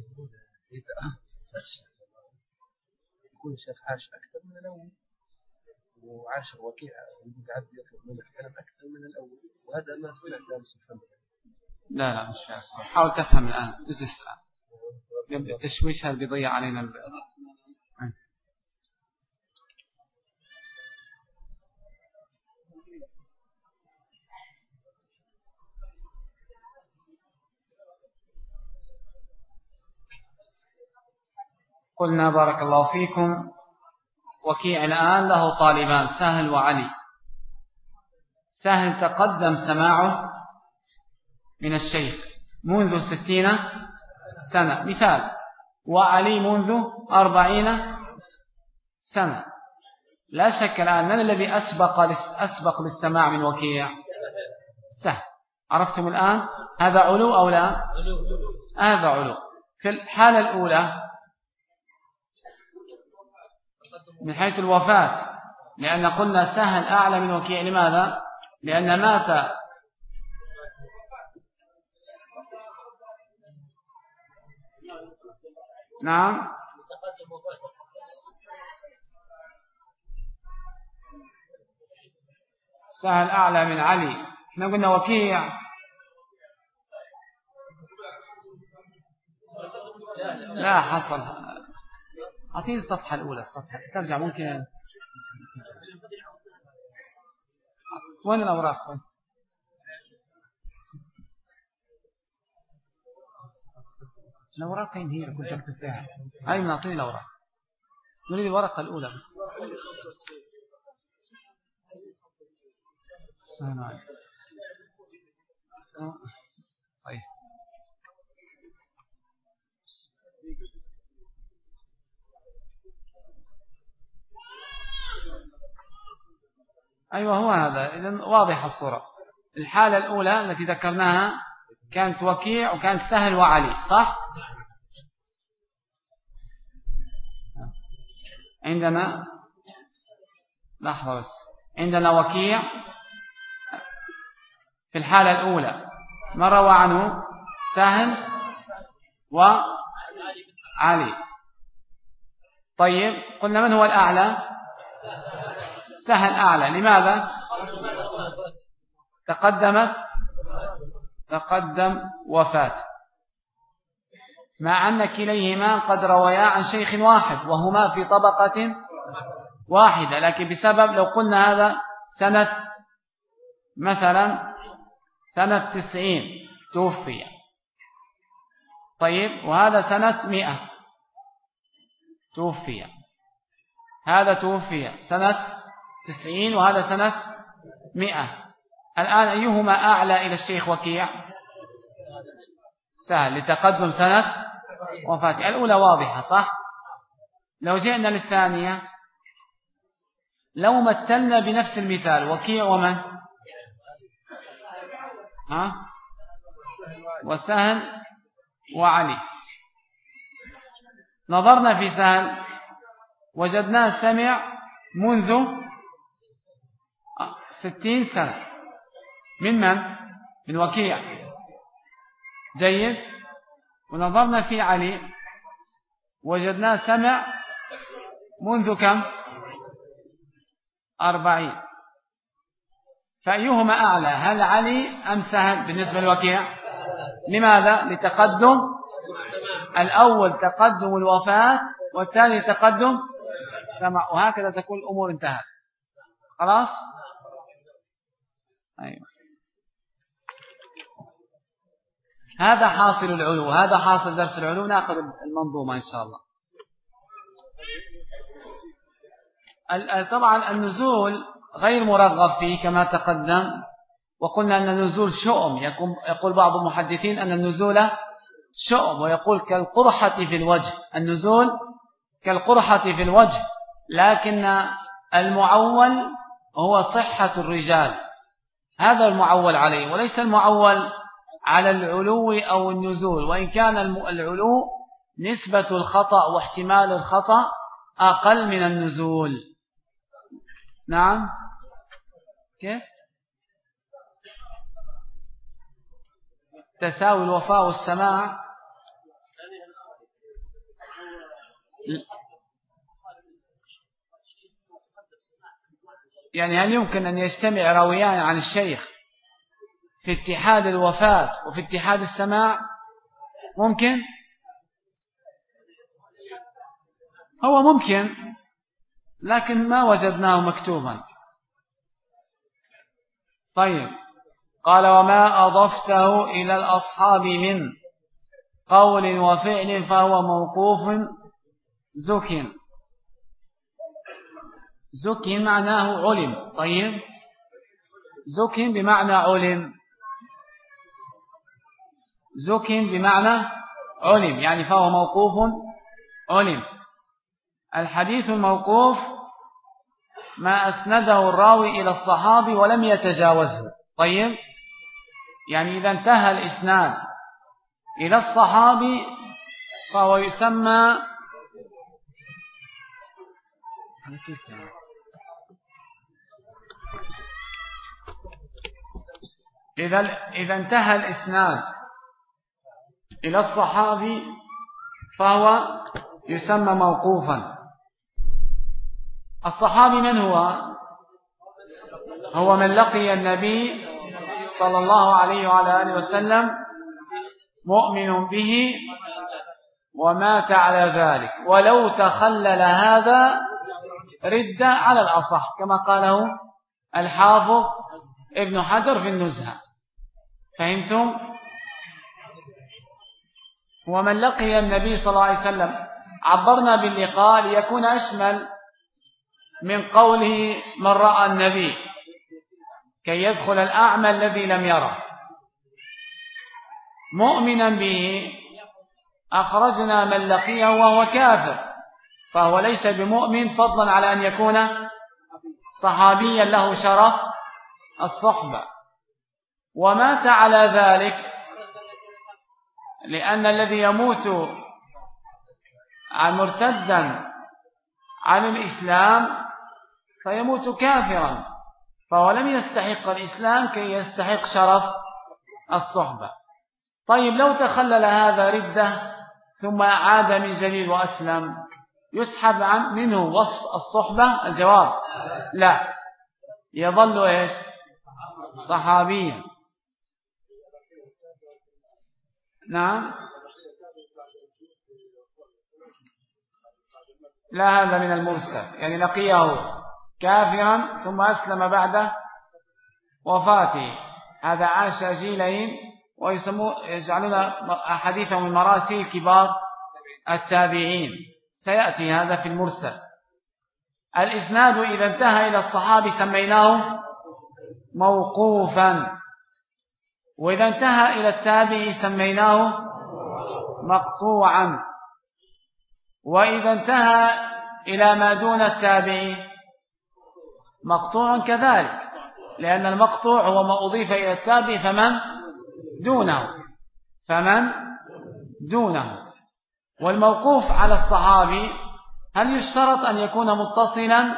يكون الشيخ عاش أكثر من الأول وعاش وكيع قاعد يطلب منه الكلام أكثر من الأول، وهذا ما سمعت درس الفهم. لا لا مش فيها صح. حاول تفهم الآن اجلس الآن. التشويش هذا بيضيع علينا ال... قلنا بارك الله فيكم وكيع الآن له طالبان سهل وعلي. سهل تقدم سماعه من الشيخ منذ ستين سنة مثال، وعلي منذ أربعين سنة. لا شك الآن من الذي أسبق, أسبق للسماع من وكيع؟ سهل. عرفتم الآن هذا علو أو لا؟ هذا علو. في الحالة الأولى من حيث الوفاة، لأن قلنا سهل أعلى من وكيع. لماذا؟ لأن مات نعم سهل أعلى من علي. احنا قلنا وكيع لا حصل. أعطيني الصفحة الأولى، الصفحة ترجع ممكن. وين الأوراق؟ وين الأوراق؟ وين هي كنت أكتب فيها؟ أي من أعطيني الأوراق، نريد الورقة الأولى بس. طيب أيوة هو هذا. إذن واضح الصورة. الحالة الأولى التي ذكرناها كانت وكيع وكانت سهل وعلي، صح؟ عندنا لحظة بس. عندنا وكيع في الحالة الأولى ما روى عنه سهل وعلي. طيب قلنا من هو الأعلى؟ سهل أعلى. لماذا؟ تقدمت تقدم وفاة، مع أن كليهما قد روايا عن شيخ واحد وهما في طبقة واحدة، لكن بسبب لو قلنا هذا سنة مثلا سنة تسعين توفي، طيب وهذا سنة مئة توفي، هذا توفي سنة تسعين وهذا سنة مئة، الآن أيهما أعلى إلى الشيخ وكيع؟ سهل لتقدم سنة وفاته. الأولى واضحة صح؟ لو جئنا للثانية، لو مثلنا بنفس المثال وكيع ومن؟ ها؟ وسهل وعلي. نظرنا في سهل وجدناه سمع منذ ستين سنة من من؟ من وكيع. جيد. ونظرنا في علي وجدناه سمع منذ كم؟ أربعين. فأيهما أعلى؟ هل علي أم سهل بالنسبة للوكيع؟ لماذا؟ لتقدم الأول تقدم الوفاة والثاني تقدم سمع، وهكذا تكون الأمور انتهت. خلاص؟ أيوة. هذا حاصل العلو، هذا حاصل درس العلو. نأخذ المنظومة إن شاء الله. طبعا النزول غير مرغب فيه كما تقدم، وقلنا أن النزول شؤم. يقول بعض المحدثين أن النزول شؤم، ويقول كالقرحة في الوجه، النزول كالقرحة في الوجه، لكن المعول هو صحة الرجال، هذا المعول عليه، وليس المعول على العلو أو النزول، وإن كان العلو نسبة الخطأ واحتمال الخطأ أقل من النزول. نعم. كيف؟ تساوي الوفاء والسماع. يعني هل يمكن أن يجتمع راويان عن الشيخ في اتحاد الوفاة وفي اتحاد السماع؟ ممكن، هو ممكن، لكن ما وجدناه مكتوبا. طيب قال وما أضفته إلى الأصحاب من قول وفعل فهو موقوف زكن. زكن معناه علم. طيب زكن بمعنى علم. زكن بمعنى علم يعني فهو موقوف علم. الحديث الموقوف ما أسنده الراوي إلى الصحابي ولم يتجاوزه. طيب يعني إذا انتهى الإسناد إلى الصحابي فهو يسمى إذا إذا انتهى الإسناد إلى الصحابي فهو يسمى موقوفا. الصحابي من هو؟ هو من لقي النبي صلى الله عليه وعلى آله وسلم مؤمن به ومات على ذلك، ولو تخلل هذا رد على الأصح كما قاله الحافظ ابن حجر في النزهة. فهمتم؟ ومن لقي النبي صلى الله عليه وسلم عبرنا باللقاء ليكون أشمل من قوله من رأى النبي كي يدخل الأعمى الذي لم يره. مؤمنا به أخرجنا من لقيه وهو كافر فهو ليس بمؤمن فضلا على أن يكون صحابيا له شرف الصحبة. ومات على ذلك لأن الذي يموت مرتدا عن الإسلام فيموت كافرا فهو لم يستحق الإسلام كي يستحق شرف الصحبة. طيب لو تخلل هذا ردة ثم عاد من جديد وأسلم يسحب عن منه وصف الصحبة؟ الجواب لا، يظل إيش؟ صحابيا. نعم لا، هذا من المرسل يعني لقيه كافرا ثم أسلم بعد وفاته، هذا عاش جيلين ويجعلون حديثه من مراسيل كبار التابعين. سيأتي هذا في المرسل. الإسناد إذا انتهى إلى الصحابي سميناه موقوفا، وإذا انتهى إلى التابعي سميناه مقطوعا، وإذا انتهى إلى ما دون التابعي مقطوع كذلك، لأن المقطوع هو ما أضيف إلى التابعي فمن دونه فمن دونه. والموقوف على الصحابي هل يشترط أن يكون متصلا؟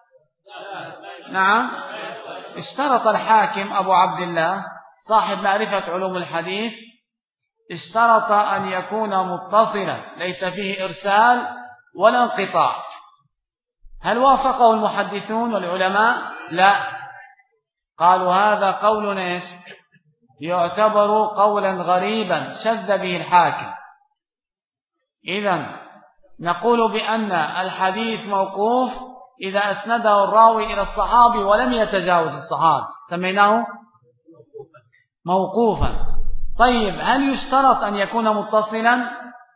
نعم، اشترط الحاكم أبو عبد الله صاحب معرفة علوم الحديث، اشترط أن يكون متصلا ليس فيه إرسال ولا انقطاع. هل وافقه المحدثون والعلماء؟ لا، قالوا هذا قول ايش؟ يعتبر قولا غريبا شذ به الحاكم. إذن نقول بأن الحديث موقوف إذا أسنده الراوي إلى الصحابي ولم يتجاوز الصحابي سميناه موقوفا. طيب هل يشترط أن يكون متصلا؟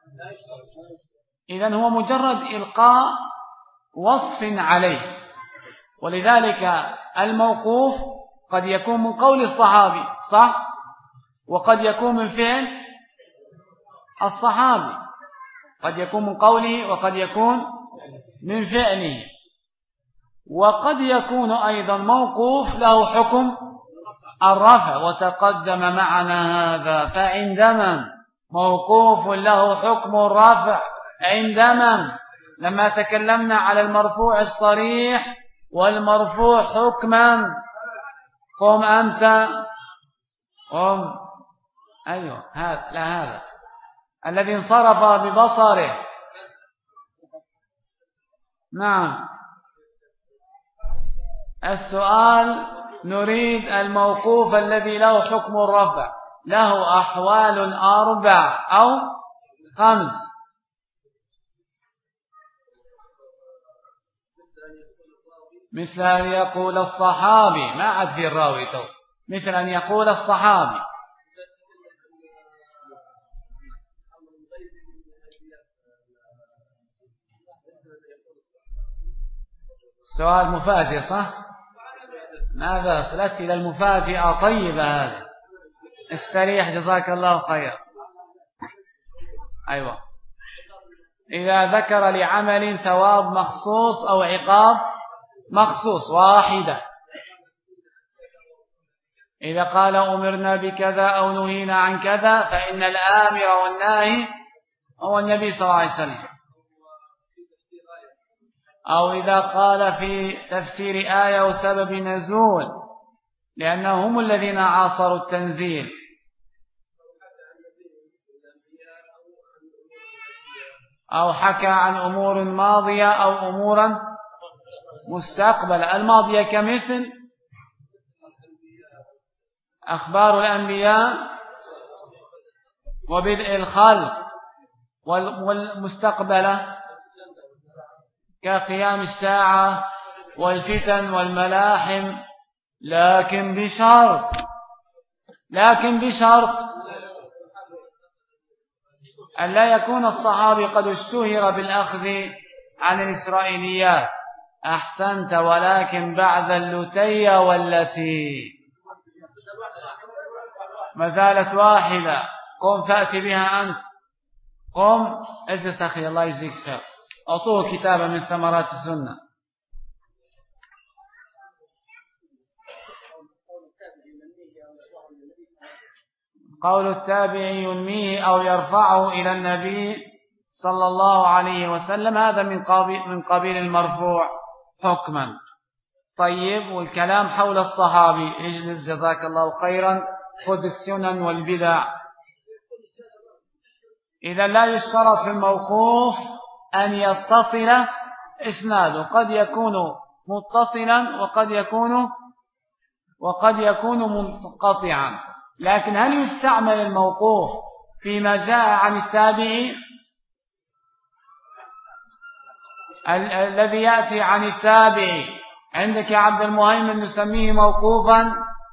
إذن هو مجرد إلقاء وصف عليه، ولذلك الموقوف قد يكون من قول الصحابي صح، وقد يكون من فعل الصحابي، قد يكون من قوله وقد يكون من فعله، وقد يكون أيضا موقوف له حكم الرفع وتقدم معنا هذا. فعندما موقوف له حكم الرفع عندما لما تكلمنا على المرفوع الصريح والمرفوع حكما. قم أنت قم أيوه هذا لا هذا الذي انصرف ببصره. نعم السؤال نريد الموقوف الذي له حكم الرفع له أحوال أربع أو خمس. مثل أن يقول الصحابي ما عاد في الراوي تو مثل أن يقول الصحابي سؤال مفاجئ صح؟ ماذا الأسئلة المفاجئة طيبة هذا. استريح جزاك الله خير. أيوة. إذا ذكر لعمل ثواب مخصوص أو عقاب مخصوص واحدة، إذا قال أمرنا بكذا أو نهينا عن كذا فإن الآمر والناهي هو النبي صلى الله عليه وسلم. أو إذا قال في تفسير آية وسبب نزول لأنهم هم الذين عاصروا التنزيل. أو حكى عن أمور ماضية أو أمورا مستقبلة. الماضية كمثل أخبار الأنبياء وبدء الخلق، والمستقبلة كقيام الساعة والفتن والملاحم، لكن بشرط لكن بشرط أن لا يكون الصحابي قد اشتهر بالأخذ عن الإسرائيليات. أحسنت، ولكن بعد اللتي والتي ما زالت واحدة. قم فأتي بها أنت. قم اجلس أخي الله يجزيك خير. أعطوه كتابا من ثمرات السنة. قول التابعي ينميه أو يرفعه إلى النبي صلى الله عليه وسلم، هذا من قبيل من قبيل المرفوع حكما. طيب، والكلام حول الصحابي. اجلس جزاك الله خيرا. خذ السنن والبدع. إذا لا يشترط في الموقوف أن يتصل إسناده، قد يكون متصلا وقد يكون وقد يكون منقطعا. لكن هل يستعمل الموقوف فيما جاء عن التابعي؟ ال- الذي يأتي عن التابعي عندك يا عبد المهيمن نسميه موقوفا،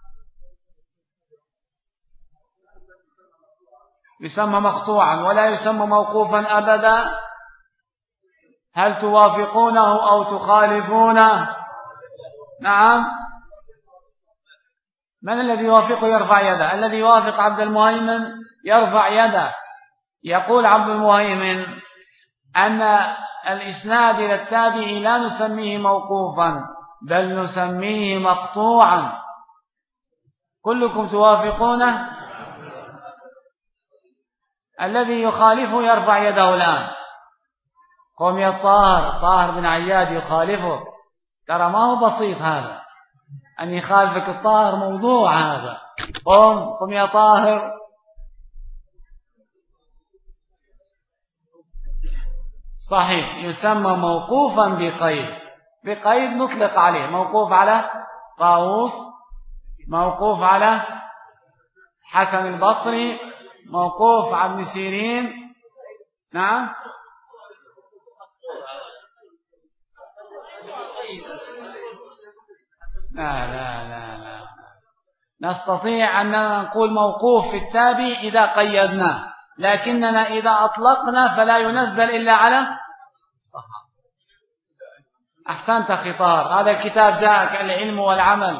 يسمى مقطوعا ولا يسمى موقوفا أبدا. هل توافقونه أو تخالفونه؟ نعم. من الذي يوافقه يرفع يده؟ الذي يوافق عبد المهيمن يرفع يده. يقول عبد المهيمن أن الإسناد إلى التابعي لا نسميه موقوفا بل نسميه مقطوعا. كلكم توافقونه؟ الذي يخالفه يرفع يده الآن. قم يا طاهر. طاهر بن عياد يخالفه. ترى ما هو بسيط هذا أن يخالفك الطاهر، موضوع هذا. قم قم يا طاهر. صحيح، يسمى موقوفا بقيد. بقيد نطلق عليه موقوف على طاووس، موقوف على حسن البصري، موقوف على ابن سيرين. نعم. لا لا لا لا نستطيع أن نقول موقوف في التابع إذا قيدناه، لكننا إذا أطلقنا فلا ينزل إلا على صحابة. أحسنت خطار. هذا الكتاب جاءك العلم والعمل.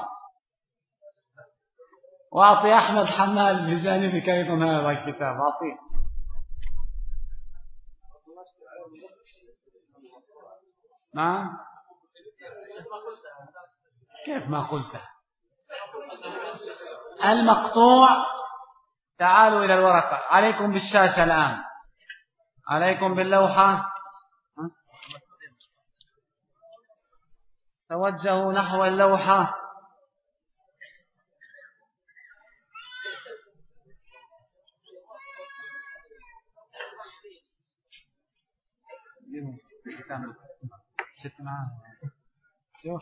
وأعطي أحمد حمال بجانبك أيضا هذا الكتاب. أعطيه. نعم. كيف ما قلت؟ المقطوع. تعالوا إلى الورقة. عليكم بالشاشة الآن، عليكم باللوحة. توجهوا نحو اللوحة. شوف،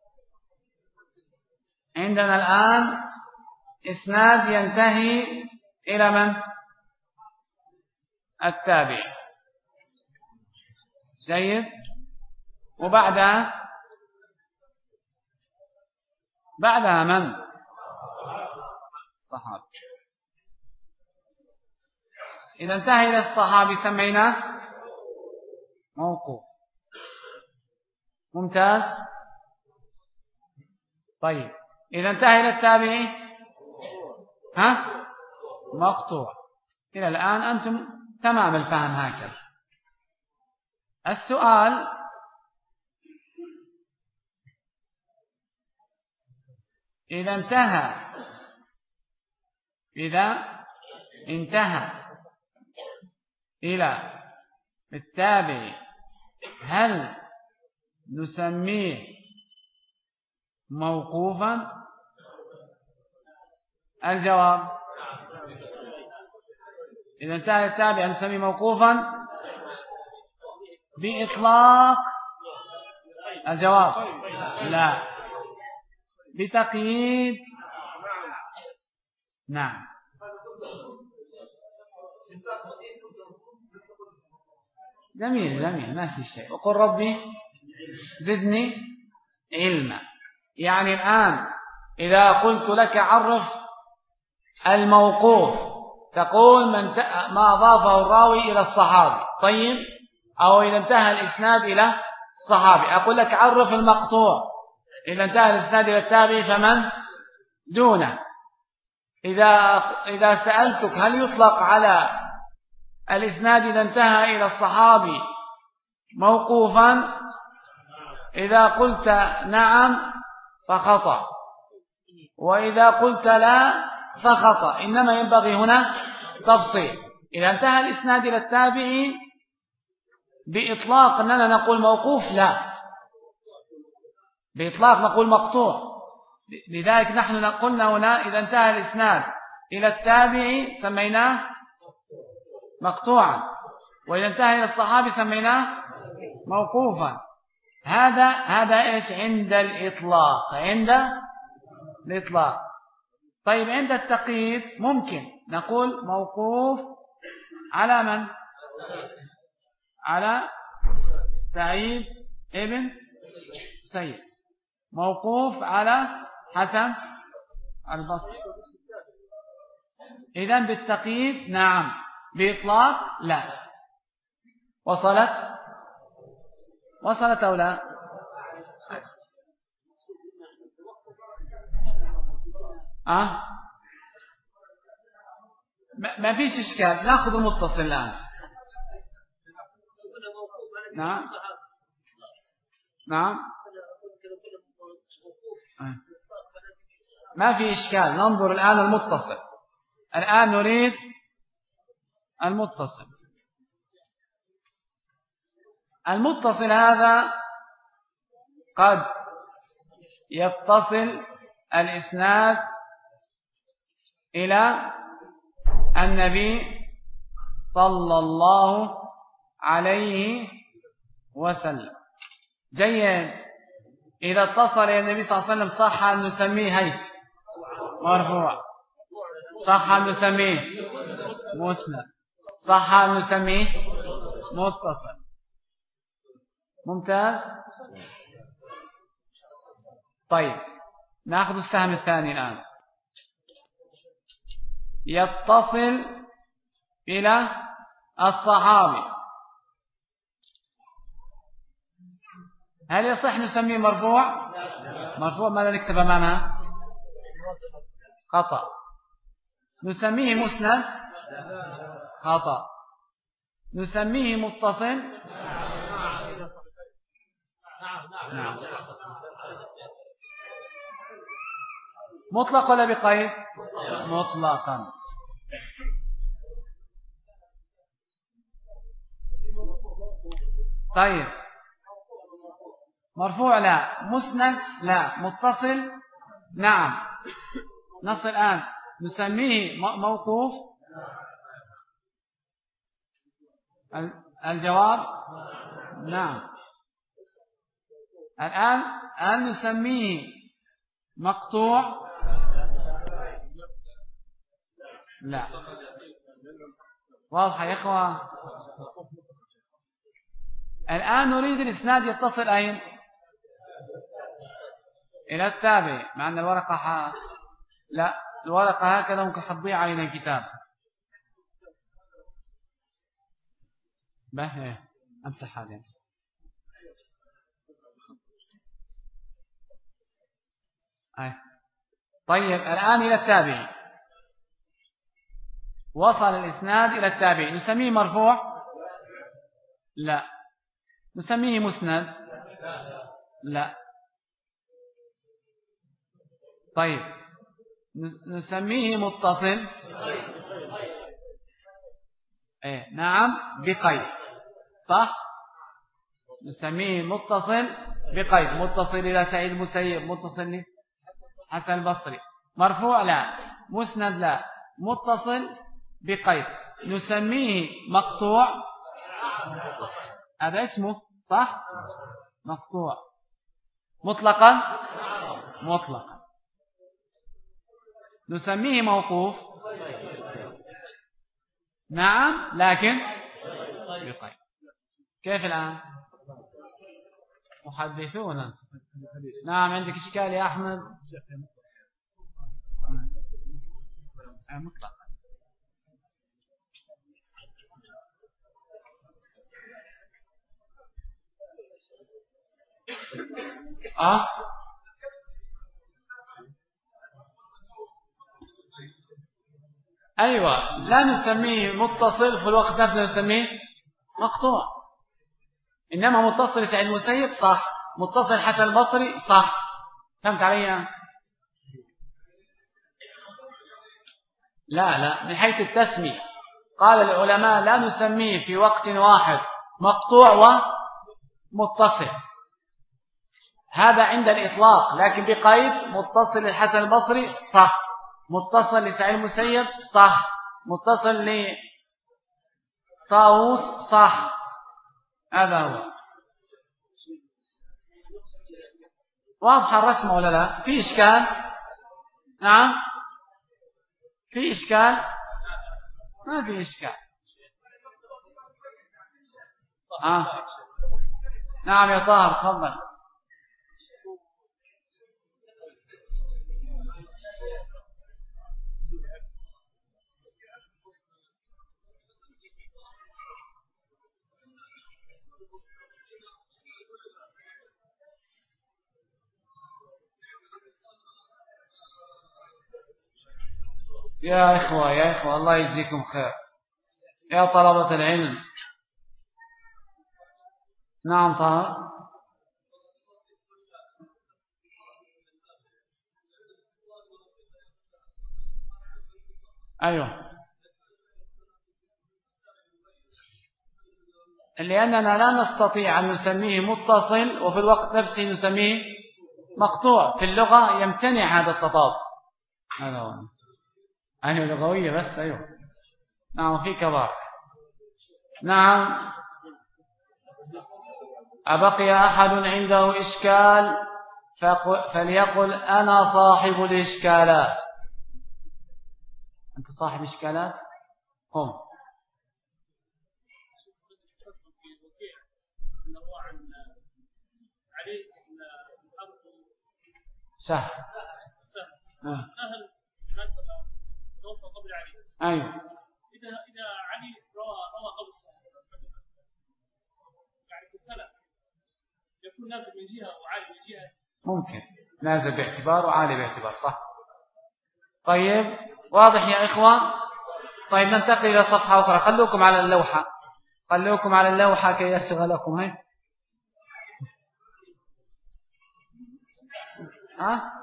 عندنا الآن إسناد ينتهي إلى من؟ التابع. جيد. وبعدها بعدها من؟ الصحابي. إذا انتهى إلى الصحابي سميناه موقوف. ممتاز. طيب إذا انتهى إلى التابعي ها مقطوع. إلى الآن أنتم تمام الفهم هكذا. السؤال إذا انتهى إذا انتهى إلى التابع هل نسميه موقوفا؟ الجواب إذا انتهى التابع نسميه موقوفا بإطلاق. الجواب لا، بتقييد. نعم. جميل جميل ما في شيء. وقل ربي زدني علما. يعني الآن إذا قلت لك عرف الموقوف تقول من ما أضافه الراوي إلى الصحابي. طيب، أو إذا انتهى الإسناد إلى الصحابي. أقول لك عرف المقطوع إذا انتهى الإسناد إلى التابعي فمن دونه. إذا إذا سألتك هل يطلق على الإسناد إذا انتهى إلى الصحابي موقوفا؟ إذا قلت نعم فخطأ، وإذا قلت لا فخطأ. إنما ينبغي هنا تفصيل. إذا انتهى الإسناد إلى التابعي بإطلاق أننا نقول موقوف؟ لا، بإطلاق نقول مقطوع. لذلك نحن قلنا هنا إذا انتهى الإسناد إلى التابعي سميناه مقطوعا، وإذا انتهى إلى الصحابي سميناه موقوفا. هذا هذا إيش عند الإطلاق، عند الإطلاق. طيب عند التقييد ممكن نقول موقوف على من؟ على سعيد ابن سيد، موقوف على حسن البصري. إذن بالتقييد نعم، بإطلاق لا. وصلت وصلت أو لا؟ أه؟ ما فيش إشكال. نأخذ المتصل الآن. نعم نعم ما في إشكال. ننظر الآن المتصل. الآن نريد المتصل. المتصل هذا قد يتصل الإسناد إلى النبي صلى الله عليه وسلم. جيد. إذا اتصل إلى النبي صلى الله عليه وسلم صح أن نسميه هي مرفوع، صح أن نسميه مسند، صح أن نسميه متصل. ممتاز. طيب نأخذ السهم الثاني الآن. يتصل إلى الصحابي، هل يصح نسميه مرفوع؟ مرفوع ماذا نكتب أمامها؟ خطأ. نسميه مسند؟ خطأ. نسميه متصل؟ نعم. مطلق ولا بقيد؟ مطلقا. طيب مرفوع لا، مسند لا، متصل نعم. نصل الآن نسميه موقوف. الجواب نعم. الآن أن نسميه مقطوع لا. واضح يا إخوة؟ الآن نريد الإسناد يتصل أين؟ إلى التابع. مع أن الورقة ح... لا، الورقة هكذا ممكن تضيع علينا الكتاب. به أمسح هذا. أي. طيب الآن إلى التابعي، وصل الإسناد إلى التابعي، نسميه مرفوع؟ لا. نسميه مسند؟ لا. طيب نسميه متصل؟ ايه نعم بقيد، صح. نسميه متصل بقيد، متصل إلى سعيد المسيب، متصل حسن البصري. مرفوع لا، مسند لا، متصل بقيد. نسميه مقطوع، هذا اسمه صح، مقطوع. مطلقا؟ مطلقا. نسميه موقوف؟ نعم لكن بقيد. كيف الآن؟ محدثون. نعم عندك إشكال يا أحمد؟ مطلقا. أه أيوة، لا نسميه متصل في الوقت نفسه، نسميه مقطوع. إنما متصل سعيد المسيب صح، متصل حسن البصري صح. فهمت علي؟ لا لا، من حيث التسمية قال العلماء لا نسميه في وقت واحد مقطوع ومتصل، هذا عند الإطلاق، لكن بقيد متصل للحسن البصري صح، متصل لسعيد المسيب صح، متصل لطاووس صح. هذا هو. واضح الرسمة ولا لا؟ في إشكال؟ نعم في إشكال؟ ما في إشكال. آه. نعم يا طاهر تفضل. يا إخوة يا إخوة الله يجزيكم خير يا طلبة العلم. نعم طاهر. أيوه، لأننا لا نستطيع أن نسميه متصل وفي الوقت نفسه نسميه مقطوع. في اللغة يمتنع هذا التطابق. هذا هو. أيوه لغوية بس. أيوه نعم في كبار. نعم. أبقي أحد عنده إشكال فليقل أنا صاحب الإشكالات. أنت صاحب إشكالات؟ هم سهل. سهل. أيوه. إذا إذا علي روى روى قبل يعني في السلف يكون نازل من جهة وعالي من جهة. ممكن نازل باعتبار وعالي باعتبار صح. طيب واضح يا إخوة. طيب ننتقل إلى صفحة أخرى. خلوكم على اللوحة، خلوكم على اللوحة كي يشغلكم. هاي ها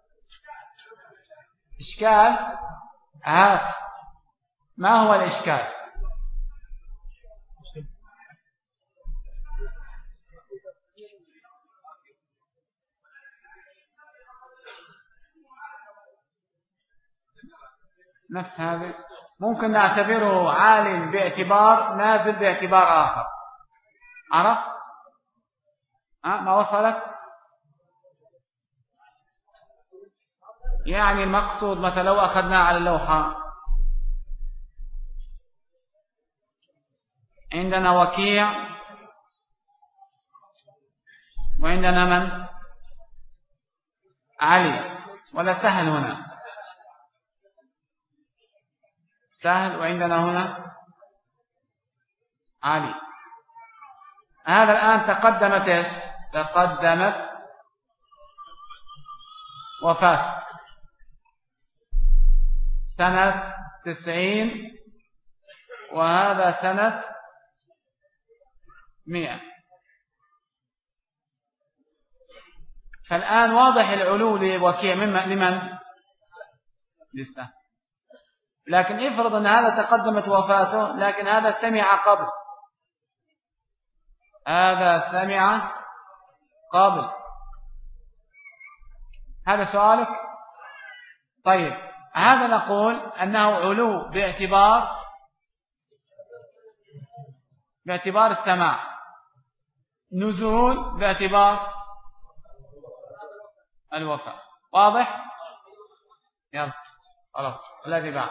إشكال. هات ما هو الإشكال؟ نفس هذا ممكن نعتبره عال باعتبار نازل باعتبار آخر. عرف؟ أه؟ ما وصلت؟ يعني المقصود مثلا لو أخذنا على اللوحة عندنا وكيع وعندنا من؟ علي. ولا سهل هنا؟ سهل. وعندنا هنا علي. هذا الآن تقدمت إيش؟ تقدمت وفاة سنة تسعين وهذا سنة مئة. فالآن واضح العلو لوكيع لمن؟ لسه. لكن افرض أن هذا تقدمت وفاته لكن هذا سمع قبل، هذا سمع قبل، هذا سؤالك؟ طيب هذا نقول أنه علو باعتبار باعتبار السماع، نزول باعتبار الوفاء. واضح؟ يلا خلاص الذي بعد.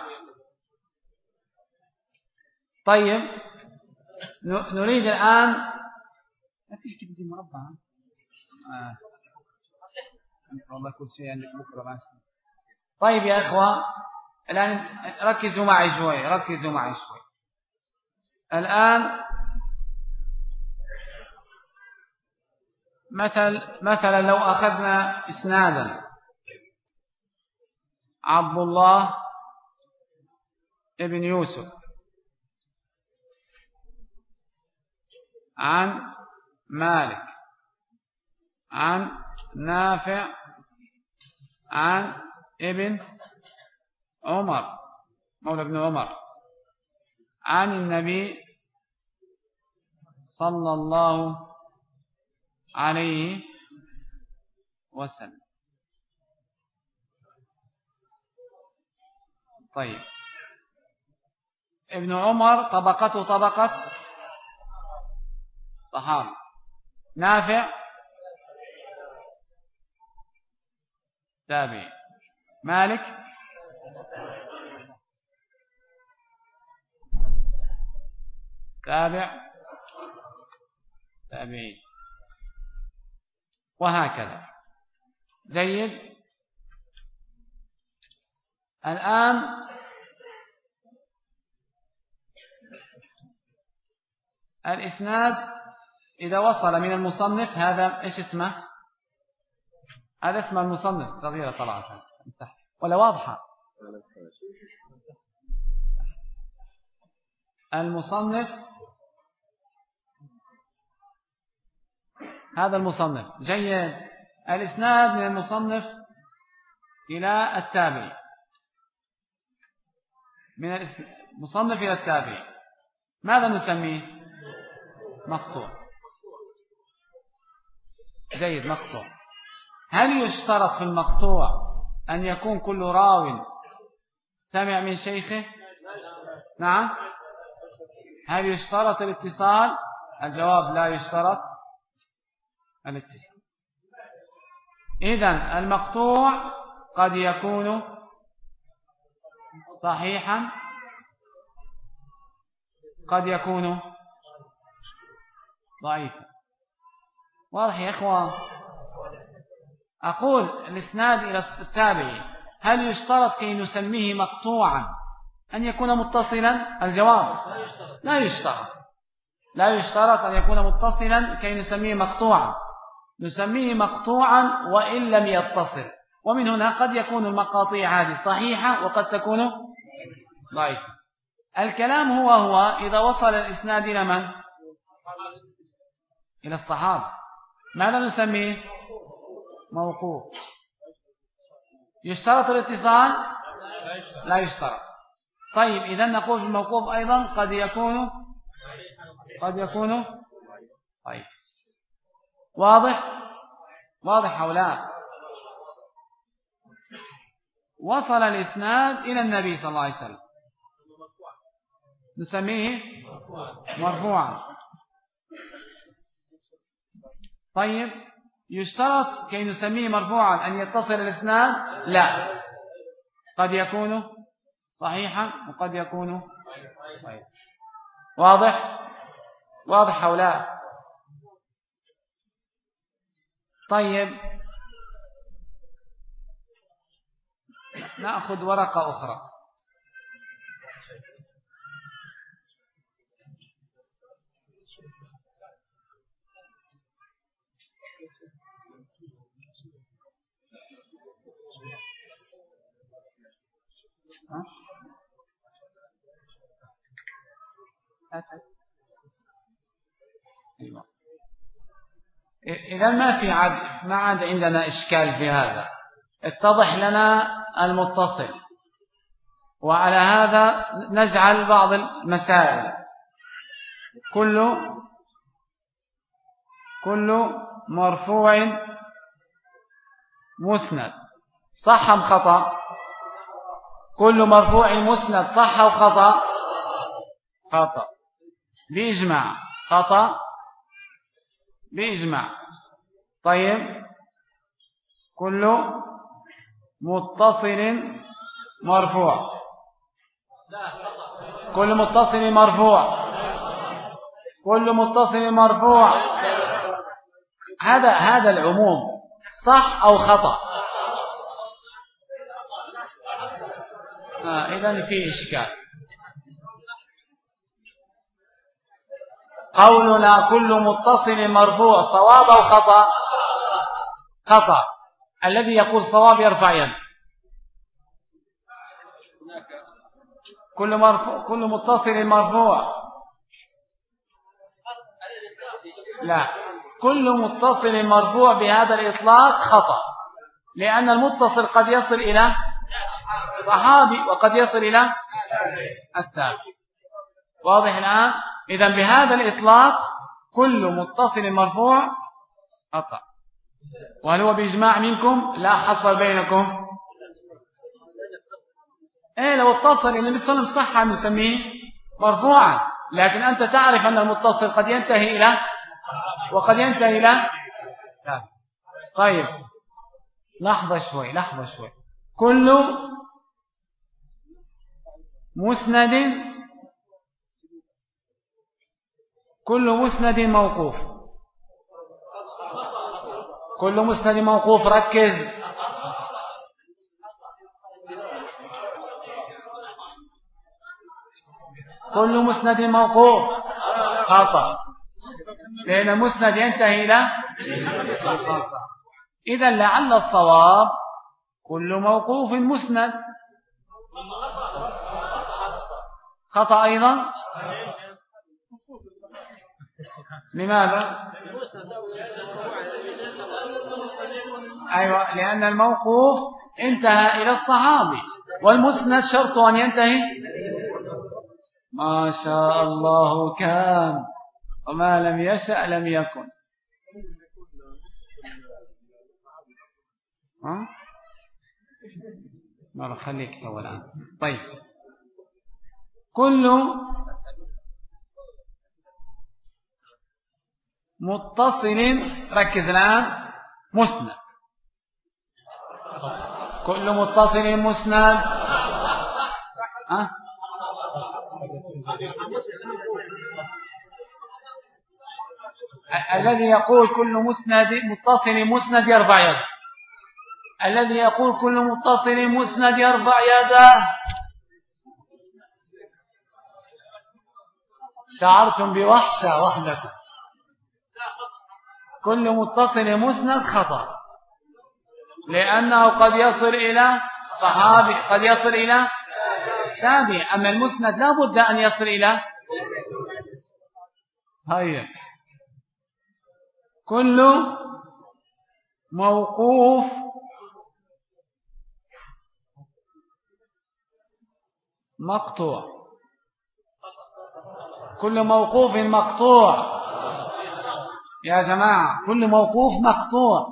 طيب نريد الآن ما فيش كده دي مربع آه. والله كل شيء عندك بكرة بس. طيب يا إخوة الآن ركزوا معي شوي، ركزوا معي شوي. الآن مثل مثلا لو أخذنا إسنادا عبد الله ابن يوسف عن مالك عن نافع عن ابن عمر مولى ابن عمر عن النبي صلى الله عليه وسلم. طيب ابن عمر طبقته طبقة صحابي، نافع تابعي، مالك تابع تابعي، وهكذا. جيد. الآن الإسناد إذا وصل من المصنف هذا إيش اسمه؟ هذا اسم المصنف صغيرة طلعت ولا واضحة؟ المصنف هذا المصنف. جيد. الإسناد من المصنف إلى التابعي، من المصنف إلى التابعي ماذا نسميه؟ مقطوع. جيد. مقطوع. هل يشترط في المقطوع أن يكون كل راو سمع من شيخه؟ نعم. هل يشترط الاتصال؟ الجواب لا يشترط الاتصال. إذن المقطوع قد يكون صحيحا قد يكون ضعيفا. واضح يا إخوة؟ أقول الإسناد إلى التابعي هل يشترط كي نسميه مقطوعا أن يكون متصلا؟ الجواب لا يشترط. لا يشترط أن يكون متصلا كي نسميه مقطوعا، نسميه مقطوعا وإن لم يتصل. ومن هنا قد يكون المقاطيع هذه صحيحة وقد تكون ضعيفة. الكلام هو هو إذا وصل الإسناد إلى من؟ إلى الصحابة ماذا نسميه؟ موقوف. يشترط الاتصال؟ لا يشترط. طيب إذن نقول في الموقوف أيضا قد يكون قد يكون طيب. واضح؟ واضح أو لا؟ وصل الإسناد إلى النبي صلى الله عليه وسلم نسميه مرفوعا. طيب يشترط كي نسميه مرفوعا أن يتصل الإسناد؟ لا، قد يكون صحيحا وقد يكون طيب. واضح؟ واضح أو لا؟ طيب نأخذ ورقة أخرى. إذا ما في عد ما عاد عندنا إشكال في هذا، اتضح لنا المتصل. وعلى هذا نجعل بعض المسائل. كل كل مرفوع مسند صح أم خطأ؟ كل مرفوع مسند صح أو خطأ؟ خطأ بإجماع. خطأ بإجماع. طيب كل متصل مرفوع، كل متصل مرفوع، كل متصل مرفوع، هذا هذا العموم صح أو خطأ؟ آه إذن في إشكال. قولنا كل متصل مرفوع صواب أو خطأ؟ خطأ. الذي يقول صواب يرفع يده. كل مرفوع كل متصل مرفوع. لا، كل متصل مرفوع بهذا الإطلاق خطأ، لأن المتصل قد يصل إلى صحابي وقد يصل إلى التابعي. واضح الآن؟ إذن بهذا الإطلاق كل متصل مرفوع خطأ. وهل هو بإجماع منكم؟ لا حصل بينكم. إيه لو اتصل إلى النبي صلى الله عليه وسلم صح نسميه مرفوعا، لكن أنت تعرف أن المتصل قد ينتهي إلى وقد ينتهي إلى. طيب لحظة شوي لحظة شوي. كل مسند كل مسند موقوف. كل مسند موقوف. ركز. كل مسند موقوف خطأ، لأن المسند ينتهي إلى. إذا لعل الصواب كل موقوف مسند. خطأ أيضا. لماذا؟ أيوة، لأن الموقوف انتهى إلى الصحابي، والمسند شرط أن ينتهي. ما شاء الله كان، وما لم يشأ لم يكن. ها؟ ما خليك أولا. طيب كل متصل، ركز الآن، مسند. كل متصل مسند. ها؟ الذي يقول كل مسند متصل مسند يرفع يده. الذي يقول كل متصل مسند يرفع يده. شعرتم بوحشة وحدكم. كل متصل مسند خطأ، لأنه قد يصل إلى صحابي، قد يصل إلى تابعي. أما المسند لا بد أن يصل إلى. هيا. كل موقوف مقطوع. كل موقوف مقطوع يا جماعة. كل موقوف مقطوع.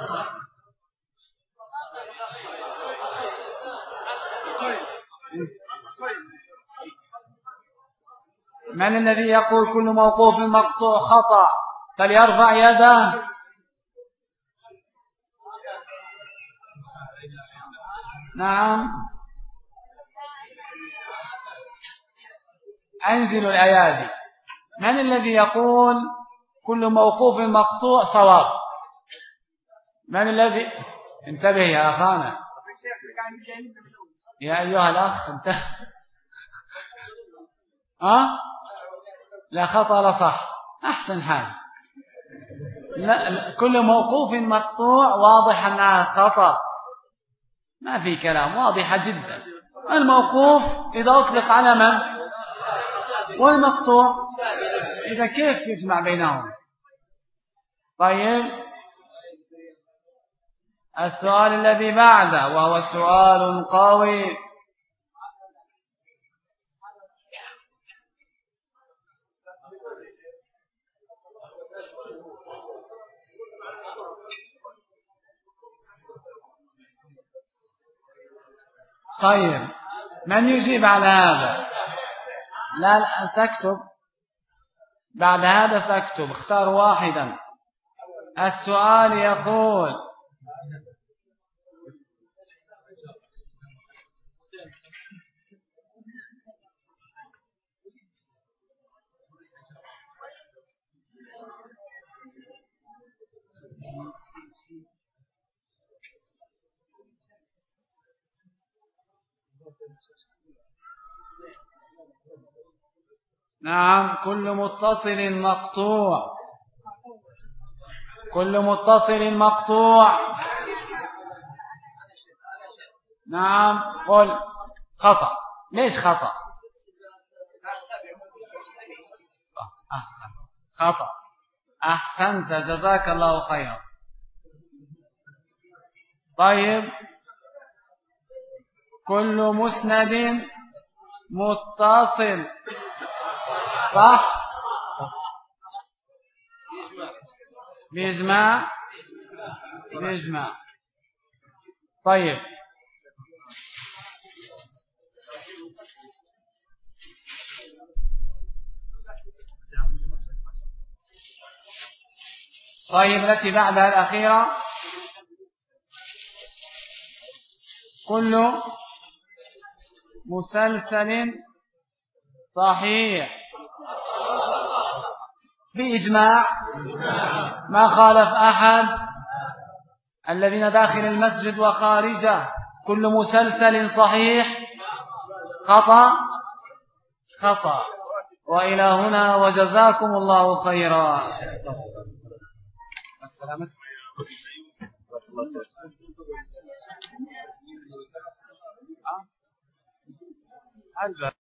من الذي يقول كل موقوف مقطوع خطأ فليرفع يده؟ نعم. أنزلوا الأيادي. من الذي يقول كل موقوف مقطوع صواب؟ من الذي؟ انتبه يا أخانا، يا أيها الأخ انتبه. أه؟ لا خطأ لا صح. أحسن حاجة. لا، كل موقوف مقطوع واضح أنها خطأ، ما في كلام، واضحة جدا. الموقوف إذا أطلق على من؟ والمقطوع إذا كيف يجمع بينهم؟ طيب السؤال الذي بعده وهو سؤال قوي. طيب من يجيب على هذا؟ لا لا سأكتب بعد هذا، سأكتب اختار واحدا. السؤال يقول نعم كل متصل مقطوع، كل متصل مقطوع. نعم قل خطأ. ليش خطأ؟ صح أحسن خطأ أحسنت جزاك الله خيرا. طيب كل مسند متصل صح بإجماع بإجماع. طيب طيب التي بعدها الأخيرة كل مسلسل صحيح بإجماع ما خالف أحد الذين داخل المسجد وخارجه. كل مسلسل صحيح خطأ خطأ. وإلى هنا وجزاكم الله خيرا. السلامة.